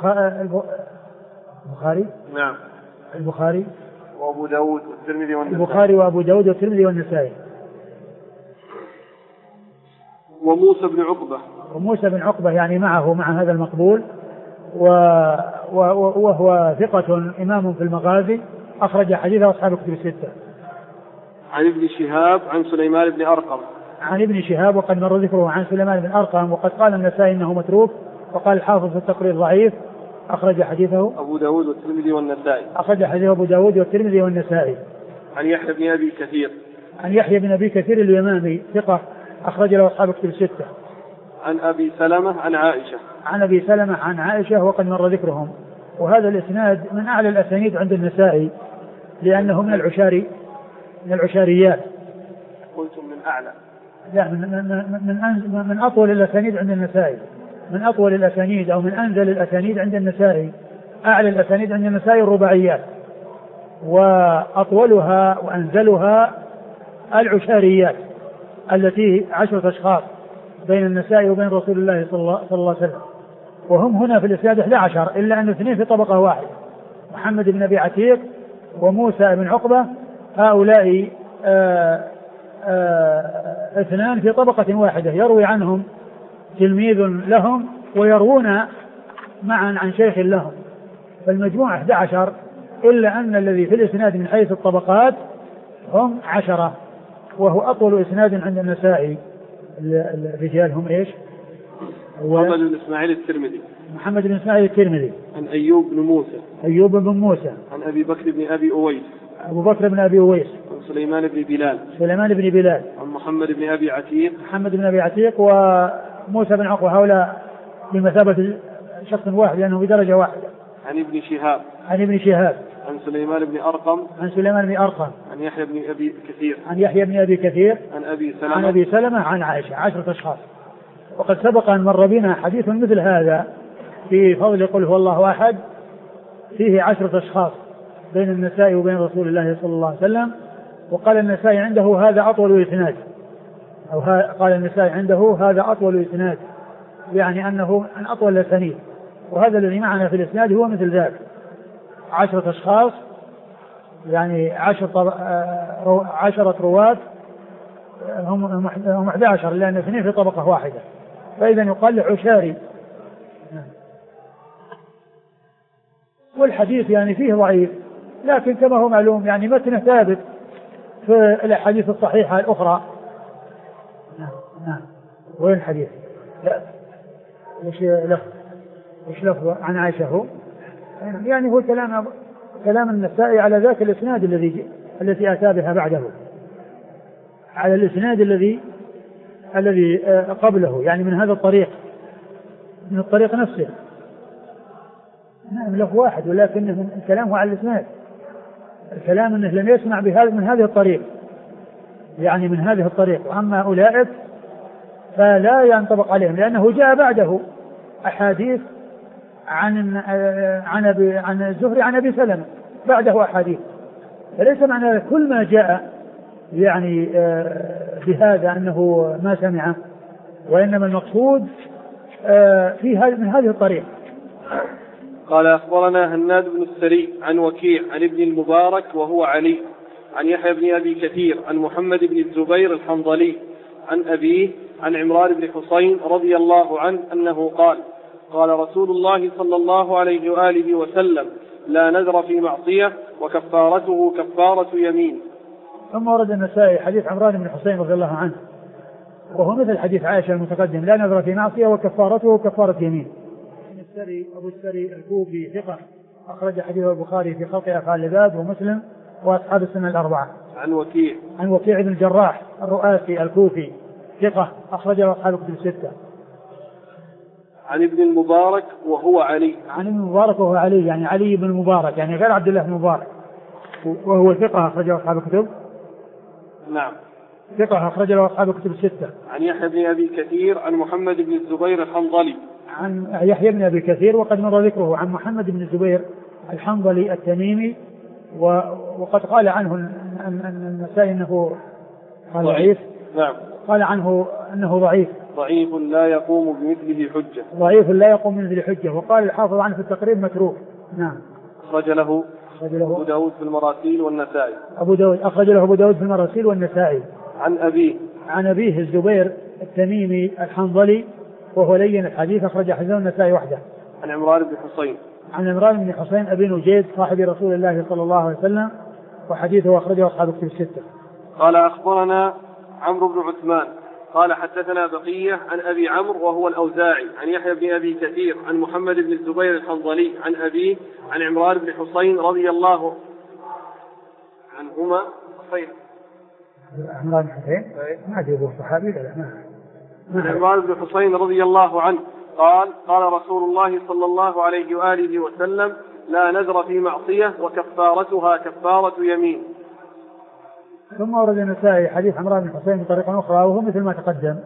البخاري. نعم. البخاري وأبو داود والترمذي والنسائي. البخاري وأبو داود والترمذي والنسائي. وموسى بن عقبة يعني معه مع هذا المقبول وهو ثقة إمام في المغازي أخرج حديثه أصحاب الكتب الستة. عن ابن شهاب عن سليمان بن أرقم. عن ابن شهاب وقد مر ذكره عن سليمان بن أرقم وقد قال النسائي إنه متروك وقال الحافظ في التقرير ضعيف أخرج حديثه أبو داود والترمذي والنسائي. أخرج حديثه أبو داود والترمذي والنسائي. عن يحيى بن أبي كثير. عن يحيى بن أبي كثير اليمامي ثقة أخرج له أصحاب الكتب الستة. عن أبي سلمة عن عائشة. عن أبي سلمة عن عائشة وقد مر ذكرهم. وهذا الإسناد من أعلى الأسانيد عند النسائي لأنه من العشاريات. قلتم من أعلى. لا من أطول الأسانيد عند النسائي. من أطول الأسانيد أو من أنزل الأسانيد عند النسائي. أعلى الأسانيد عند النسائي الرباعيات وأطولها وأنزلها العشاريات التي 10 أشخاص بين النسائي وبين رسول الله صلى الله عليه وسلم وهم هنا في الإسناد 11 إلا أن 2 في طبقة واحدة محمد بن أبي عتيق وموسى بن عقبة هؤلاء 2 في طبقة واحدة يروي عنهم تلميذ لهم ويروون معا عن شيخ لهم فالمجموع 11 إلا أن الذي في الإسناد من حيث الطبقات هم 10 وهو أطول إسناد عند النسائي الرجال هم إيش؟ محمد بن إسماعيل الترمذي. محمد بن إسماعيل الترمذي. عن أيوب بن موسى. أيوب بن موسى. عن أبي بكر بن أبي أويس. أبو بكر بن أبي أويس. عن سليمان بن بلال. سليمان بن بلال. عن محمد بن أبي عتيق. محمد بن أبي عتيق وموسى بن عقبة، هؤلاء بمثابة شخص واحد لأنه بدرجة واحدة. عن ابن شهاب. عن ابن شهاب. عن سليمان بن أرقم. عن سليمان بن أرقم. عن يحيى بن أبي كثير. عن يحيى بن أبي كثير. عن أبي سلمة. عن أبي سلمة عن عائشة، 10 أشخاص. وقد سبق أن مر بنا حديث مثل هذا في فضل قل هو الله أحد، فيه 10 أشخاص بين النسائي وبين رسول الله صلى الله عليه وسلم. وقال النسائي عنده هذا أطول إسناد، أو قال النسائي عنده هذا أطول إسناد، يعني أنه عن أطول الأسانيد. وهذا الذي معنا في الإسناد هو مثل ذلك، 10 أشخاص، يعني 10 رواة، هم 11 لأن 2 في طبقة واحدة، فإذا يقال عشاري. والحديث يعني فيه ضعيف، لكن كما هو معلوم يعني متنه ثابت في الأحاديث الصحيحة الأخرى. نعم. وين الحديث؟ لا، وش لفظ عن عائشة هو؟ يعني هو كلام النسائي على ذاك الإسناد الذي أتى بها بعده، على الإسناد الذي قبله، يعني من هذا الطريق، من الطريق نفسه. نعم لفظ واحد، ولكن الكلام هو على الإسناد. الكلام أنه لم يسمع من هذه الطريق، يعني من هذه الطريق. وأما أولئك فلا ينطبق عليهم، لأنه جاء بعده أحاديث عن الزهري عن أبي سلمة، بعده أحاديث. فليس معنى كل ما جاء يعني بهذا أنه ما سمعه، وإنما المقصود من هذه الطريق. قال أخبرنا هناد بن السري عن وكيع عن ابن المبارك وهو علي، عن يحيى بن أبي كثير عن محمد بن الزبير الحنظلي عن أبيه عن عمران بن حسين رضي الله عنه أنه قال: قال رسول الله صلى الله عليه وآله وسلم: لا نذر في معصية وكفارته كفارة يمين. ثم ورد النسائي حديث عمران بن حسين رضي الله عنه، وهو مثل حديث عائشة المتقدم: لا نذر في معصية وكفارته كفارة يمين. أبو السري الكوفي ثقة، أخرج حديث البخاري في خلق أفعال العباد ومسلم وأصحاب السنة الأربعة. عن وكيع بن الجراح الرؤاسي الكوفي ثقة، أخرج أصحاب الكتب الستة. عن ابن المبارك وهو علي. عن ابن المبارك وهو علي، يعني علي بن المبارك، يعني غير عبد الله بن المبارك، وهو ثقة، أخرج أصحاب الكتب. نعم. ثقة، أخرج أصحاب الكتب الستة. عن يحيى بن أبي كثير عن محمد بن الزبير الحنظلي. عن يحيى بن أبي كثير وقد مر ذكره. عن محمد بن الزبير الحنظلي التميمي، وقد قال عنه النسائي أنه ضعيف. نعم. قال عنه أنه ضعيف لا يقوم بمثله حجة. ضعيف لا يقوم بمثله حجة. وقال الحافظ عنه في التقريب متروك. نعم. أخرج له أبو داود في المراسيل والنسائي. أخرج له أبو داود في المراسيل والنسائي. عن أبيه الزبير التميمي الحنظلي، وهو لين الحديث، أخرج حديثه النسائي وحده. عن عمران بن حسين أبي نجيد صاحب رسول الله صلى الله عليه وسلم، وحديثه أخرجه أصحاب الكتب الستة. قال أخبرنا عمرو بن عثمان قال حدثنا بقية عن أبي عمرو وهو الأوزاعي عن يحيى بن أبي كثير عن محمد بن الزبير الحنظلي عن أبيه عن عمران بن حسين رضي الله عنهما. عمران بن حسين ما أدري صحابي ولا عن عمران بن حسين رضي الله عنه قال: قال رسول الله صلى الله عليه وآله وسلم: لا نذر في معصية وكفارتها كفارة يمين. ثم ورد النسائي حديث عمران بن حسين بطريقة أخرى وهو مثل ما تقدم.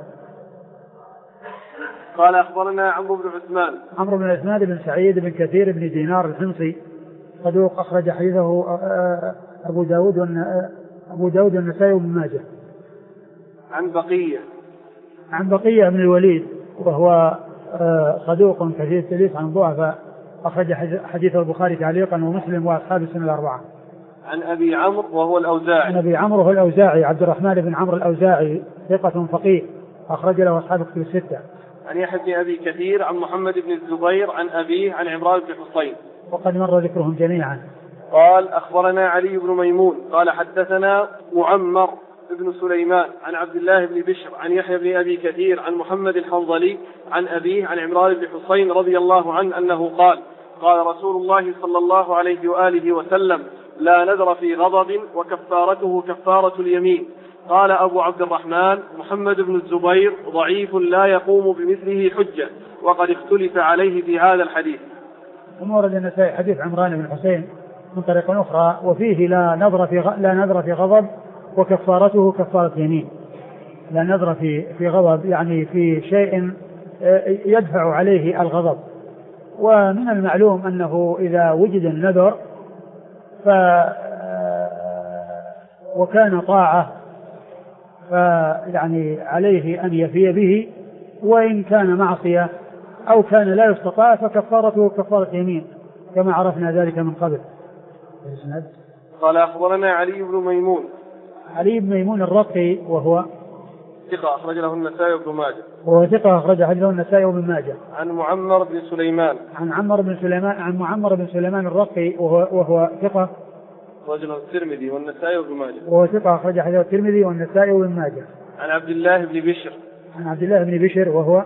قال أخبرنا عمرو بن عثمان بن سعيد بن كثير بن دينار الحمصي صدوق، أخرج حديثه أبو داود والنسائي وابن ماجه. عن بقية بن الوليد وهو صدوق كثير التدليس عن ضعفاء، أخرج حديث البخاري تعليقا ومسلم وأصحاب السنة الأربعة. عن أبي عمرو وهو الأوزاعي عبد الرحمن بن عمرو الأوزاعي ثقة فقيه، أخرج له أصحاب الكتب الستة. عن يحيى بن أبي كثير عن محمد بن الزبير عن أبيه عن عمران بن حسين، وقد مر ذكرهم جميعا. قال أخبرنا علي بن ميمون قال حدثنا معمر بن سليمان عن عبد الله بن بشر عن يحيى بن أبي كثير عن محمد الحنظلي عن أبيه عن عمران بن حسين رضي الله عنه أنه قال قال رسول الله صلى الله عليه وآله وسلم لا نذر في غضب وكفارته كفارة اليمين. قال أبو عبد الرحمن محمد بن الزبير ضعيف لا يقوم بمثله حجة وقد اختلف عليه في هذا الحديث. ثم ورد النسائي حديث عمران بن حسين من طريق أخرى وفيه لا نذر في غضب وكفارته كفارة يمين. لا نذر في غضب يعني في شيء يدفع عليه الغضب. ومن المعلوم أنه إذا وجد النذر وكان طاعة فيعني عليه أن يفي به، وإن كان معصية أو كان لا يستطاع فكفارته كفارة يمين كما عرفنا ذلك من قبل. قال أخبرنا علي بن ميمون الرقي وهو ثقة أخرج له النسائي وابن ماجه. وهو ثقة أخرج له النسائي وابن ماجه. عن معمر بن سليمان عن معمر بن سليمان الرقي وهو ثقة أخرج له الترمذي والنسائي وابن ماجه. وهو ثقة أخرج له الترمذي والنسائي وابن ماجه. عن عبد الله بن بشر وهو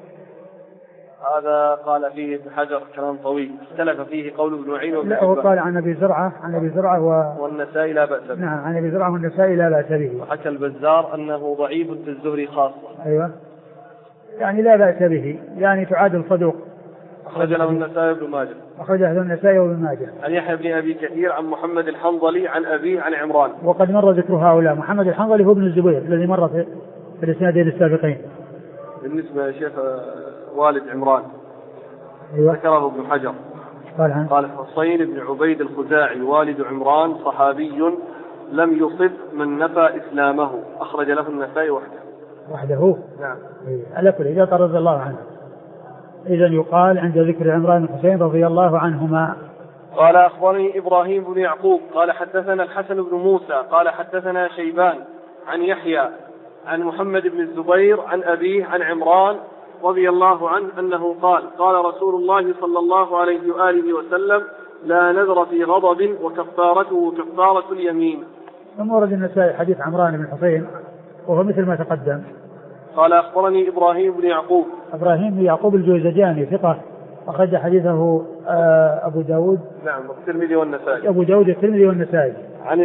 هذا قال فيه ابن حجر كلام طويل اختلف فيه قول ابن معين وابن لا، هو قال عن أبي زرعة والنسائي لا بأس به. نعم، عن أبي زرعة والنسائي لا بأس به. وحكى البزار أنه ضعيف في الزهري خاصة. أيوة، يعني لا بأس به، يعني تعادل صدوق. أخرج له النسائي وابن ماجه. عن يحيى بن أبي كثير عن محمد الحنظلي عن أبيه عن عمران. وقد مر ذكر هؤلاء. محمد الحنظلي هو ابن الزبير الذي مر في الإسنادين السابقين. بالنسبة يا شيخ والد عمران أيوة. ذكره ابن حجر قال حسين بن عبيد الخزاعي والد عمران صحابي لم يصب من نفى إسلامه. أخرج له النسائي وحده. نعم. على كل إذا رضي الله عنه، إذا يقال عند ذكر عمران بن حسين رضي الله عنهما. قال أخبرني إبراهيم بن يعقوب قال حدثنا الحسن بن موسى قال حدثنا شيبان عن يحيى عن محمد بن الزبير عن أبيه عن عمران رضي الله عنه أنه قال قال رسول الله صلى الله عليه وآله وسلم لا نذر في غضب وكفارته كفارة اليمين. ثم ورد النسائي حديث عمران بن حسين وهو مثل ما تقدم. قال أخبرني إبراهيم بن يعقوب الجوزجاني ثقة أخرج حديثه أبو داود. نعم، والترمذي والنسائي. أبو داود الترمذي والنسائي. عن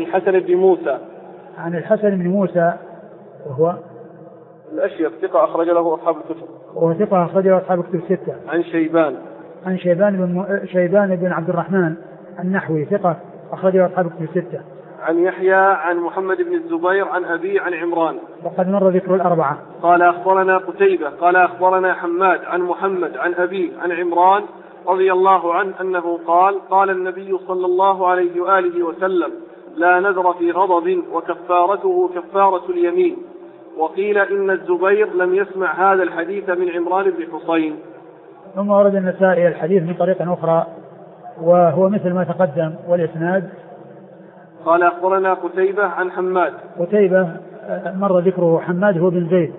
الحسن بن موسى وهو الأشيب ثقة أخرج له أصحاب الكتب. وهو ثقة أخرج له أصحاب الكتب الستة. عن شيبان بن عبد الرحمن النحوي ثقة أخرج له أصحاب الكتب الستة. عن يحيى عن محمد بن الزبير عن أبي عن عمران. وقد مر ذكر الأربعة. قال أخبرنا قتيبة قال أخبرنا حماد عن محمد عن أبي عن عمران رضي الله عنه أنه قال النبي صلى الله عليه وآله وسلم لا نذر في غضب وكفارته كفارة اليمين. وقيل إن الزبير لم يسمع هذا الحديث من عمران بن حسين. ثم ورد النسائي الحديث من طريق أخرى وهو مثل ما تقدم والإسناد. قال أخبرنا قتيبة عن حماد. قتيبة مر ذكره. حماد هو بن زيد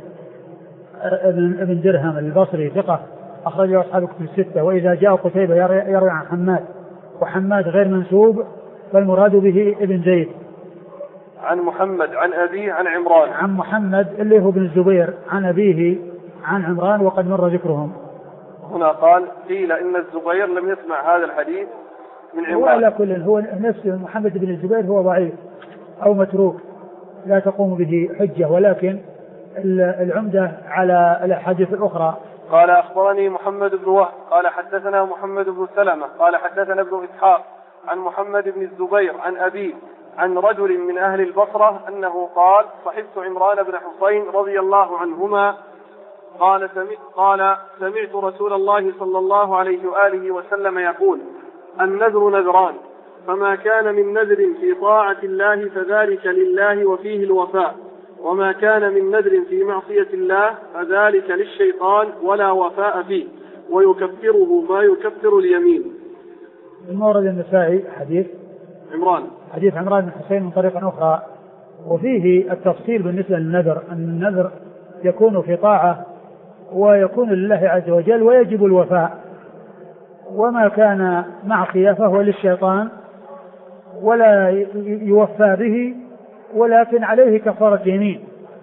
ابن درهم البصري ثقة أخرجه أصحاب الكتب الستة. وإذا جاء قتيبة يروي عن حماد وحماد غير منسوب فالمراد به ابن زيد. عن محمد عن أبيه عن عمران. عن محمد اللي هو بن الزبير عن أبيه عن عمران وقد مر ذكرهم. هنا قيل إن الزبير لم يسمع هذا الحديث من عمران. هو على كل هو نفسه محمد بن الزبير هو ضعيف أو متروك لا تقوم به حجة، ولكن العمدة على الأحاديث الأخرى. قال أخبرني محمد بن وهب قال حدثنا محمد بن سلمة قال حدثنا ابن إسحاق عن محمد بن الزبير عن أبيه عن رجل من أهل البصرة أنه قال صحبت عمران بن حسين رضي الله عنهما قال سمعت رسول الله صلى الله عليه وآله وسلم يقول النذر نذران فما كان من نذر في طاعة الله فذلك لله وفيه الوفاء، وما كان من نذر في معصية الله فذلك للشيطان ولا وفاء فيه، ويكفره ما يكفر اليمين. المورد النسائي حديث عمران بن حسين من طريق أخرى وفيه التفصيل بالنسبة للنذر أن النذر يكون في طاعة ويكون لله عز وجل ويجب الوفاء، وما كان معصية فهو للشيطان ولا يوفى به ولكن عليه كفارة يمين،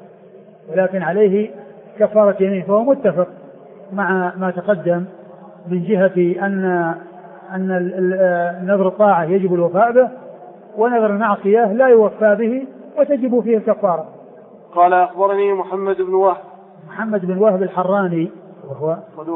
فهو متفق مع ما تقدم من جهة أن نذر الطاعة يجب الوفاء به، ونذر المعصية لا يوفى به وتجب فيه الكفارة. قال أخبرني محمد بن وهب الحراني وهو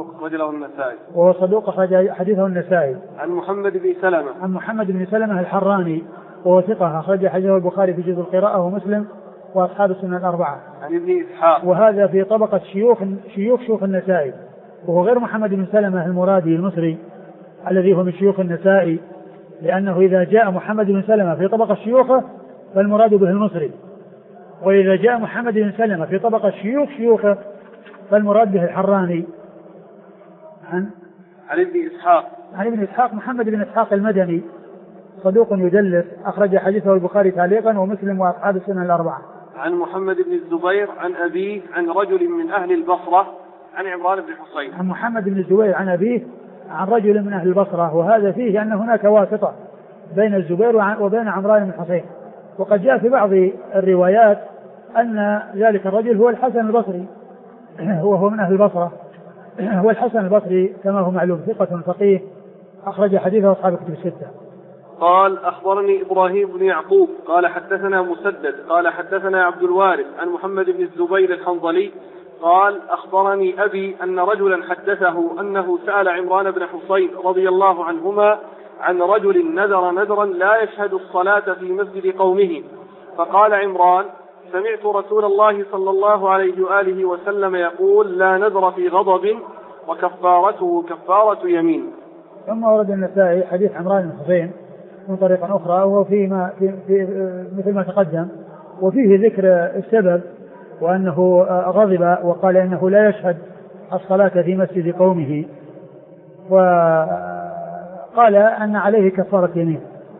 صدوق أخرج حديثه النسائي. عن محمد بن سلمة الحراني وهو ثقة أخرج حديثه البخاري في جزء القراءة ومسلم وأصحاب السنن الأربعة. عن ابن إسحاق، وهذا في طبقة شيوخ النسائي، وهو غير محمد بن سلمة المرادي المصري الذي هو من شيوخ النسائي، لأنه إذا جاء محمد بن سلمة في طبقة شيوخه فالمراد به المصري، وإذا جاء محمد بن سلمة في طبقة شيوخه فالمراد به الحراني. عن ابن إسحاق محمد بن إسحاق المدني صدوق يدلس أخرج حديثه البخاري تعليقا ومسلم وأصحاب السنن الأربعة. عن محمد بن الزبير عن أبيه عن رجل من أهل البصرة عن عمران بن حصين. عن محمد بن الزبير عن أبيه عن رجل من أهل البصرة، وهذا فيه أن هناك واسطة بين الزبير وبين عمران بن حصين. وقد جاء في بعض الروايات أن ذلك الرجل هو الحسن البصري وهو من أهل البصرة. هو الحسن البصري كما هو معلوم ثقة فقيه أخرج حديثه أصحاب الكتب الستة. قال أخبرني إبراهيم بن يعقوب قال حدثنا مسدد قال حدثنا عبد الوارث عن محمد بن الزبير الحنظلي قال أخبرني أبي أن رجلا حدثه أنه سأل عمران بن حصين رضي الله عنهما عن رجل نذرا لا يشهد الصلاة في مسجد قومه، فقال عمران: سمعت رسول الله صلى الله عليه وآله وسلم يقول: لا نذر في غضب وكفارته كفارة يمين. ثم ورد النسائي حديث عمران بن حصين من طريقة أخرى، وهو في مثل ما تقدم، وفيه ذكر السبب وأنه غضب وقال إنه لا يشهد الصلاة في مسجد قومه، وقال أن عليه كفارة يمين.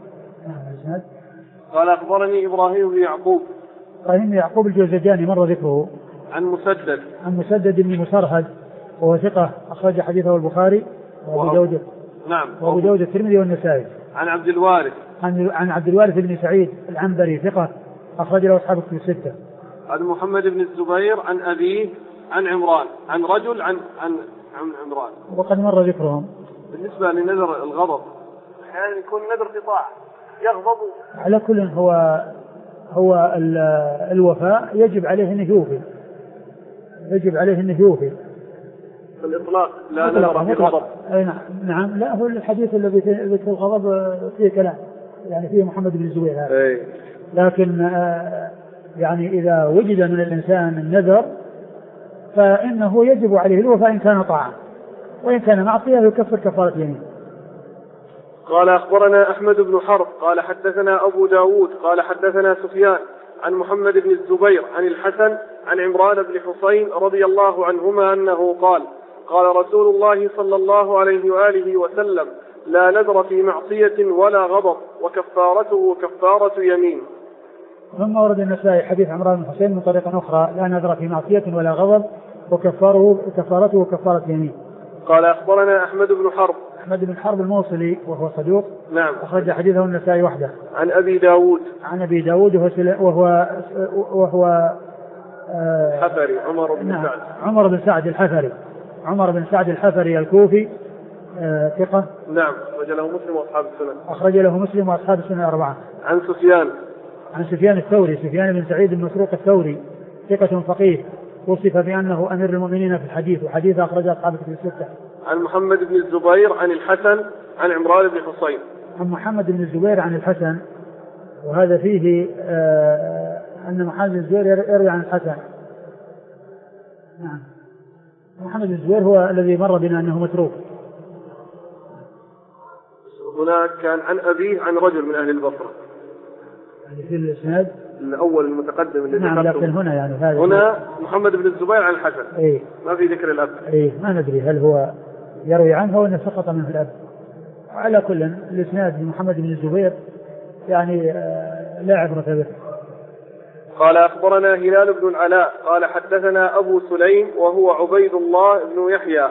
قال أخبرني إبراهيم بن يعقوب الجوزجاني مر ذكره. عن مسدد بن مسرهد وهو ثقة أخرج حديثه البخاري وأبو داود. نعم. وأبو داود الترمذي والنسائي. عن عبد الوارث عن عبد الوارث بن سعيد العنبري ثقة أخرج له أصحاب الكتب الستة. عن محمد بن الزبير عن أبيه عن عمران عن رجل عن عمران، وقد مر ذكرهم. بالنسبة لنذر الغضب أحيانا يكون نذر في طاعة يغضب، على كل هو الوفاء يجب عليه أنه يوفي في الإطلاق، لا نذر في غضب. نعم، لا هو الحديث الذي في ذكر الغضب فيه كلام، يعني فيه محمد بن الزبير هذا. لكن يعني إذا وجد من الإنسان النذر فإنه يجب عليه الوفاء إن كان طاعة، وإن كان معصية يكفر كفارة يمين. قال أخبرنا أحمد بن حرب قال حدثنا أبو داود قال حدثنا سفيان عن محمد بن الزبير عن الحسن عن عمران بن حصين رضي الله عنهما أنه قال: قال رسول الله صلى الله عليه وآله وسلم: لا نذر في معصية ولا غضب وكفارته كفارة يمين. ثم ورد النسائي حديث عمران بن حصين من طريقة أخرى: لا نذر في معصية ولا غضب وكفارته كفارة يمين. قال أخبرنا أحمد بن حرب الموصلي وهو صدوق، نعم، أخرج حديثه النسائي وحده. عن أبي داود وهو حفري عمر بن سعد الحفري الكوفي ثقة، نعم، أخرج له مسلم وأصحاب السنن الأربعة. عن سفيان الثوري سفيان بن سعيد بن مسروق الثوري ثقة فقيه، وصف بأنه أمير المؤمنين في الحديث، وحديث أخرج أصحاب الكتب الستة. عن محمد بن الزبير عن الحسن عن عمران بن حصين. عن محمد بن الزبير عن الحسن، وهذا فيه أن محمد بن الزبير يروي عن الحسن. نعم، محمد بن الزبير هو الذي مر بنا أنه متروك. هناك كان عن أبيه عن رجل من أهل البصرة في الإسناد الأول المتقدم الذي نعم، لكن هنا يعني هنا محمد بن الزبير عن الحسن، ما في ذكر الأب. ما ندري هل هو يروي عنه وأنه سقط منه الأب. على كل الإسناد محمد بن الزبير يعني لا عبرة به. قال أخبرنا هلال بن العلاء قال حدثنا أبو سليم وهو عبيد الله بن يحيى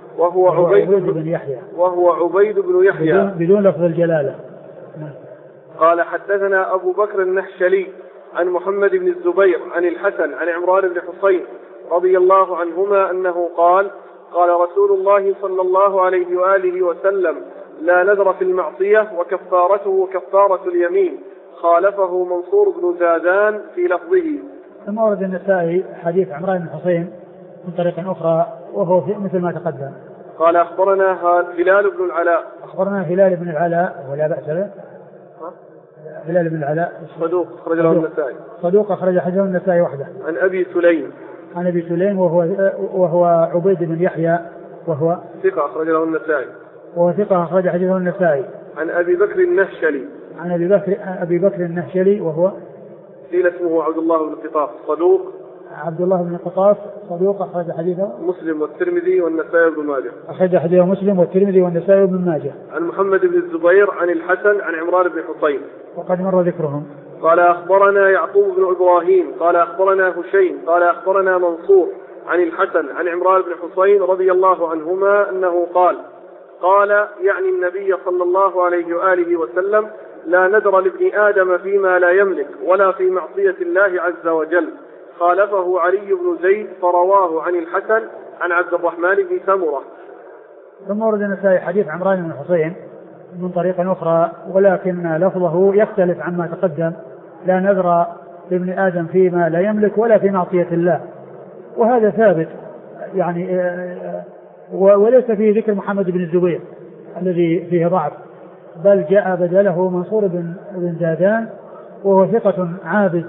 وهو عبيد بن يحيى بدون لفظ الجلالة. قال حدثنا أبو بكر النحشلي عن محمد بن الزبير عن الحسن عن عمران بن حصين رضي الله عنهما أنه قال قال رسول الله صلى الله عليه وآله وسلم لا نذر في المعصية وكفارته كفارة اليمين. خالفه منصور بن زادان في لفظه. ثم ورد النسائي حديث عمران بن حصين من طريق أخرى وهو مثل ما تقدم. قال أخبرنا هلال بن العلاء. أخبرنا هلال بن العلاء ولا بأس به. هلال بن العلاء صدوق أخرج له النسائي. صدوق أخرج حديثه النسائي وحده. عن أبي سليم. عن أبي سليم وهو عبيد بن يحيى وهو ثقة أخرج له النسائي. وهو ثقة أخرج حديثه النسائي. عن أبي بكر النهشلي. عن أبي بكر النهشلي وهو قيل اسمه عبد الله بن قطاف صدوق. عبد الله بن قطاف صدوق أخرج حديثه مسلم والترمذي والنسائي وابن ماجه. أخرج حديثه مسلم والترمذي والنسائي وابن ماجه. عن محمد بن الزبير عن الحسن عن عمران بن حصين وقد مر ذكرهم. قال أخبرنا يعقوب بن إبراهيم قال أخبرنا هشيم قال أخبرنا منصور عن الحسن عن عمران بن حصين رضي الله عنهما أنه قال يعني النبي صلى الله عليه وآله وسلم لا نذر لابن آدم فيما لا يملك ولا في معصية الله عز وجل. خالفه علي بن زيد فرواه عن الحسن عن عبد الرحمن بن سمرة. ثم ورد النسائي حديث عمران بن حصين من طريق أخرى ولكن لفظه يختلف عما تقدم. لا نذر لابن آدم فيما لا يملك ولا في معصية الله، وهذا ثابت يعني وليس فيه ذكر محمد بن الزبير الذي فيه ضعف، بل جاء بدله منصور بن زادان وهو ثقة عابد.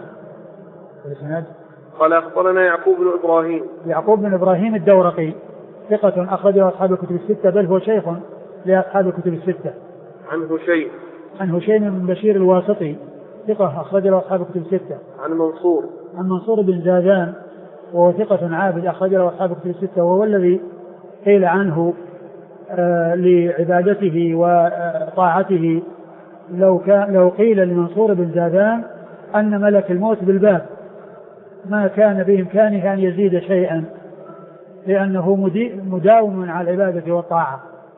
قال أخبرنا يعقوب بن إبراهيم الدورقي ثقة أخرجه أصحاب الكتب الستة، بل هو شيخ لأصحاب الكتب الستة. عن هشيم بن بشير الواسطي ثقة أخرجه أصحاب الكتب الستة. عن منصور بن زادان وهو ثقة عابد أخرجه أصحاب الكتب الستة، وهو الذي قيل عنه لعبادته وطاعته لو قيل لمنصور بن زادان أن ملك الموت بالباب ما كان بإمكانه أن يزيد شيئا، لأنه مداوم على العبادة والطاعة.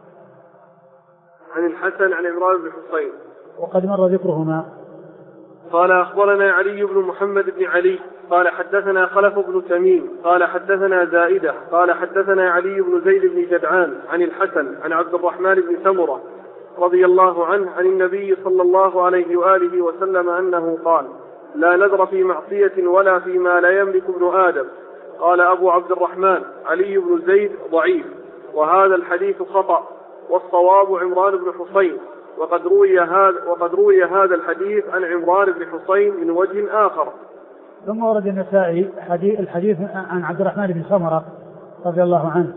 عن الحسن عن عمران بن حصين وقد مر ذكرهما. قال أخبرنا علي بن محمد بن علي قال حدثنا خلف بن تميم قال حدثنا زائدة قال حدثنا علي بن زيد بن جدعان عن الحسن عن عبد الرحمن بن سمرة رضي الله عنه عن النبي صلى الله عليه وآله وسلم أنه قال لا نذر في معصية ولا فيما لا يملك ابن آدم. قال أبو عبد الرحمن علي بن زيد ضعيف وهذا الحديث خطأ، والصواب عمران بن حصين، وقد روي هذا الحديث عن عمران بن حصين من وجه آخر. ثم ورد النسائي الحديث عن عبد الرحمن بن سمرة رضي الله عنه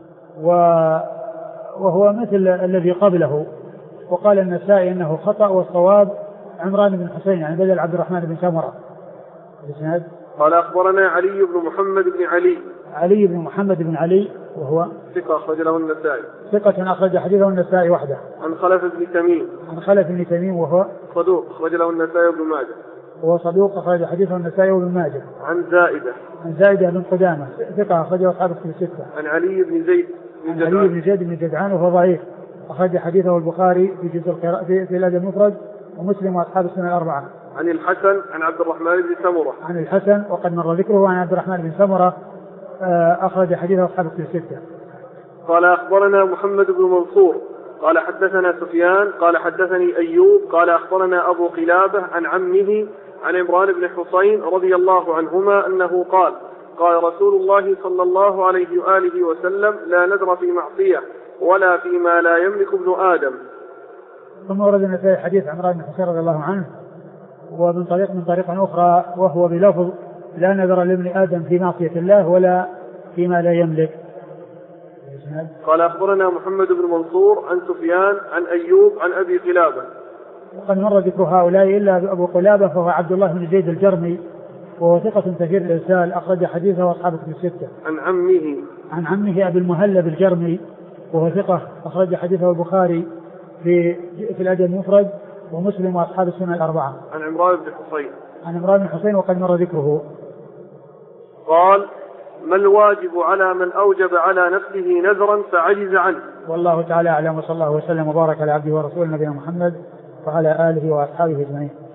وهو مثل الذي قبله، وقال النسائي إنه خطأ والصواب عمران بن حصين يعني بدل عبد الرحمن بن سمرة. قال أخبرنا علي بن محمد بن علي وهو ثقة أخرج له النسائي. ثقة أخرج حديثه النسائي وحده. عن خلف بن تميم وهو صدوق أخرج له النسائي وابن ماجه. وهو صدوق أخرج حديثه النسائي وابن ماجه. عن زائدة بن قدامة ثقة أخرجه أصحاب الكتب الستة. عن علي بن زيد بن جدعان وهو ضعيف أخرج حديثه البخاري في جزء في الأدب المفرد ومسلم وأصحاب السنة الأربعة. عن الحسن عن عبد الرحمن بن سمرة. عن الحسن وقد مر ذكره عن عبد الرحمن بن سمرة أخرج حديثه أصحاب الكتب الستة. قال أخبرنا محمد بن منصور قال حدثنا سفيان قال حدثني أيوب قال أخبرنا أبو قلابة عن عمه عن عمران بن حصين رضي الله عنهما أنه قال رسول الله صلى الله عليه وآله وسلم لا نذر في معصية ولا فيما لا يملك ابن آدم. ثم ورد النسائي حديث عمران بن حصين رضي الله عنه ومن طريق أخرى وهو بلفظ لا نذر لابن آدم في معصية الله ولا فيما لا يملك. قال أخبرنا محمد بن منصور عن سفيان عن أيوب عن أبي قلابة. وقد مر ذكر هؤلاء إلا أبو قلابة فهو عبد الله بن زيد الجرمي وهو ثقة كثير الإرسال أخرج حديثه أصحاب الكتب الستة. عن عمه أبي المهلب الجرمي وهو ثقة أخرج حديثه البخاري في الأدب المفرد ومسلم وأصحاب السنة الأربعة. عن عمران بن حصين وقد مر ذكره. قال ما الواجب على من أوجب على نفسه نذرا فعجز عنه. والله تعالى أعلم، وصلى الله وسلم وبارك على عبده ورسوله نبينا محمد وعلى آله وأصحابه أجمعين.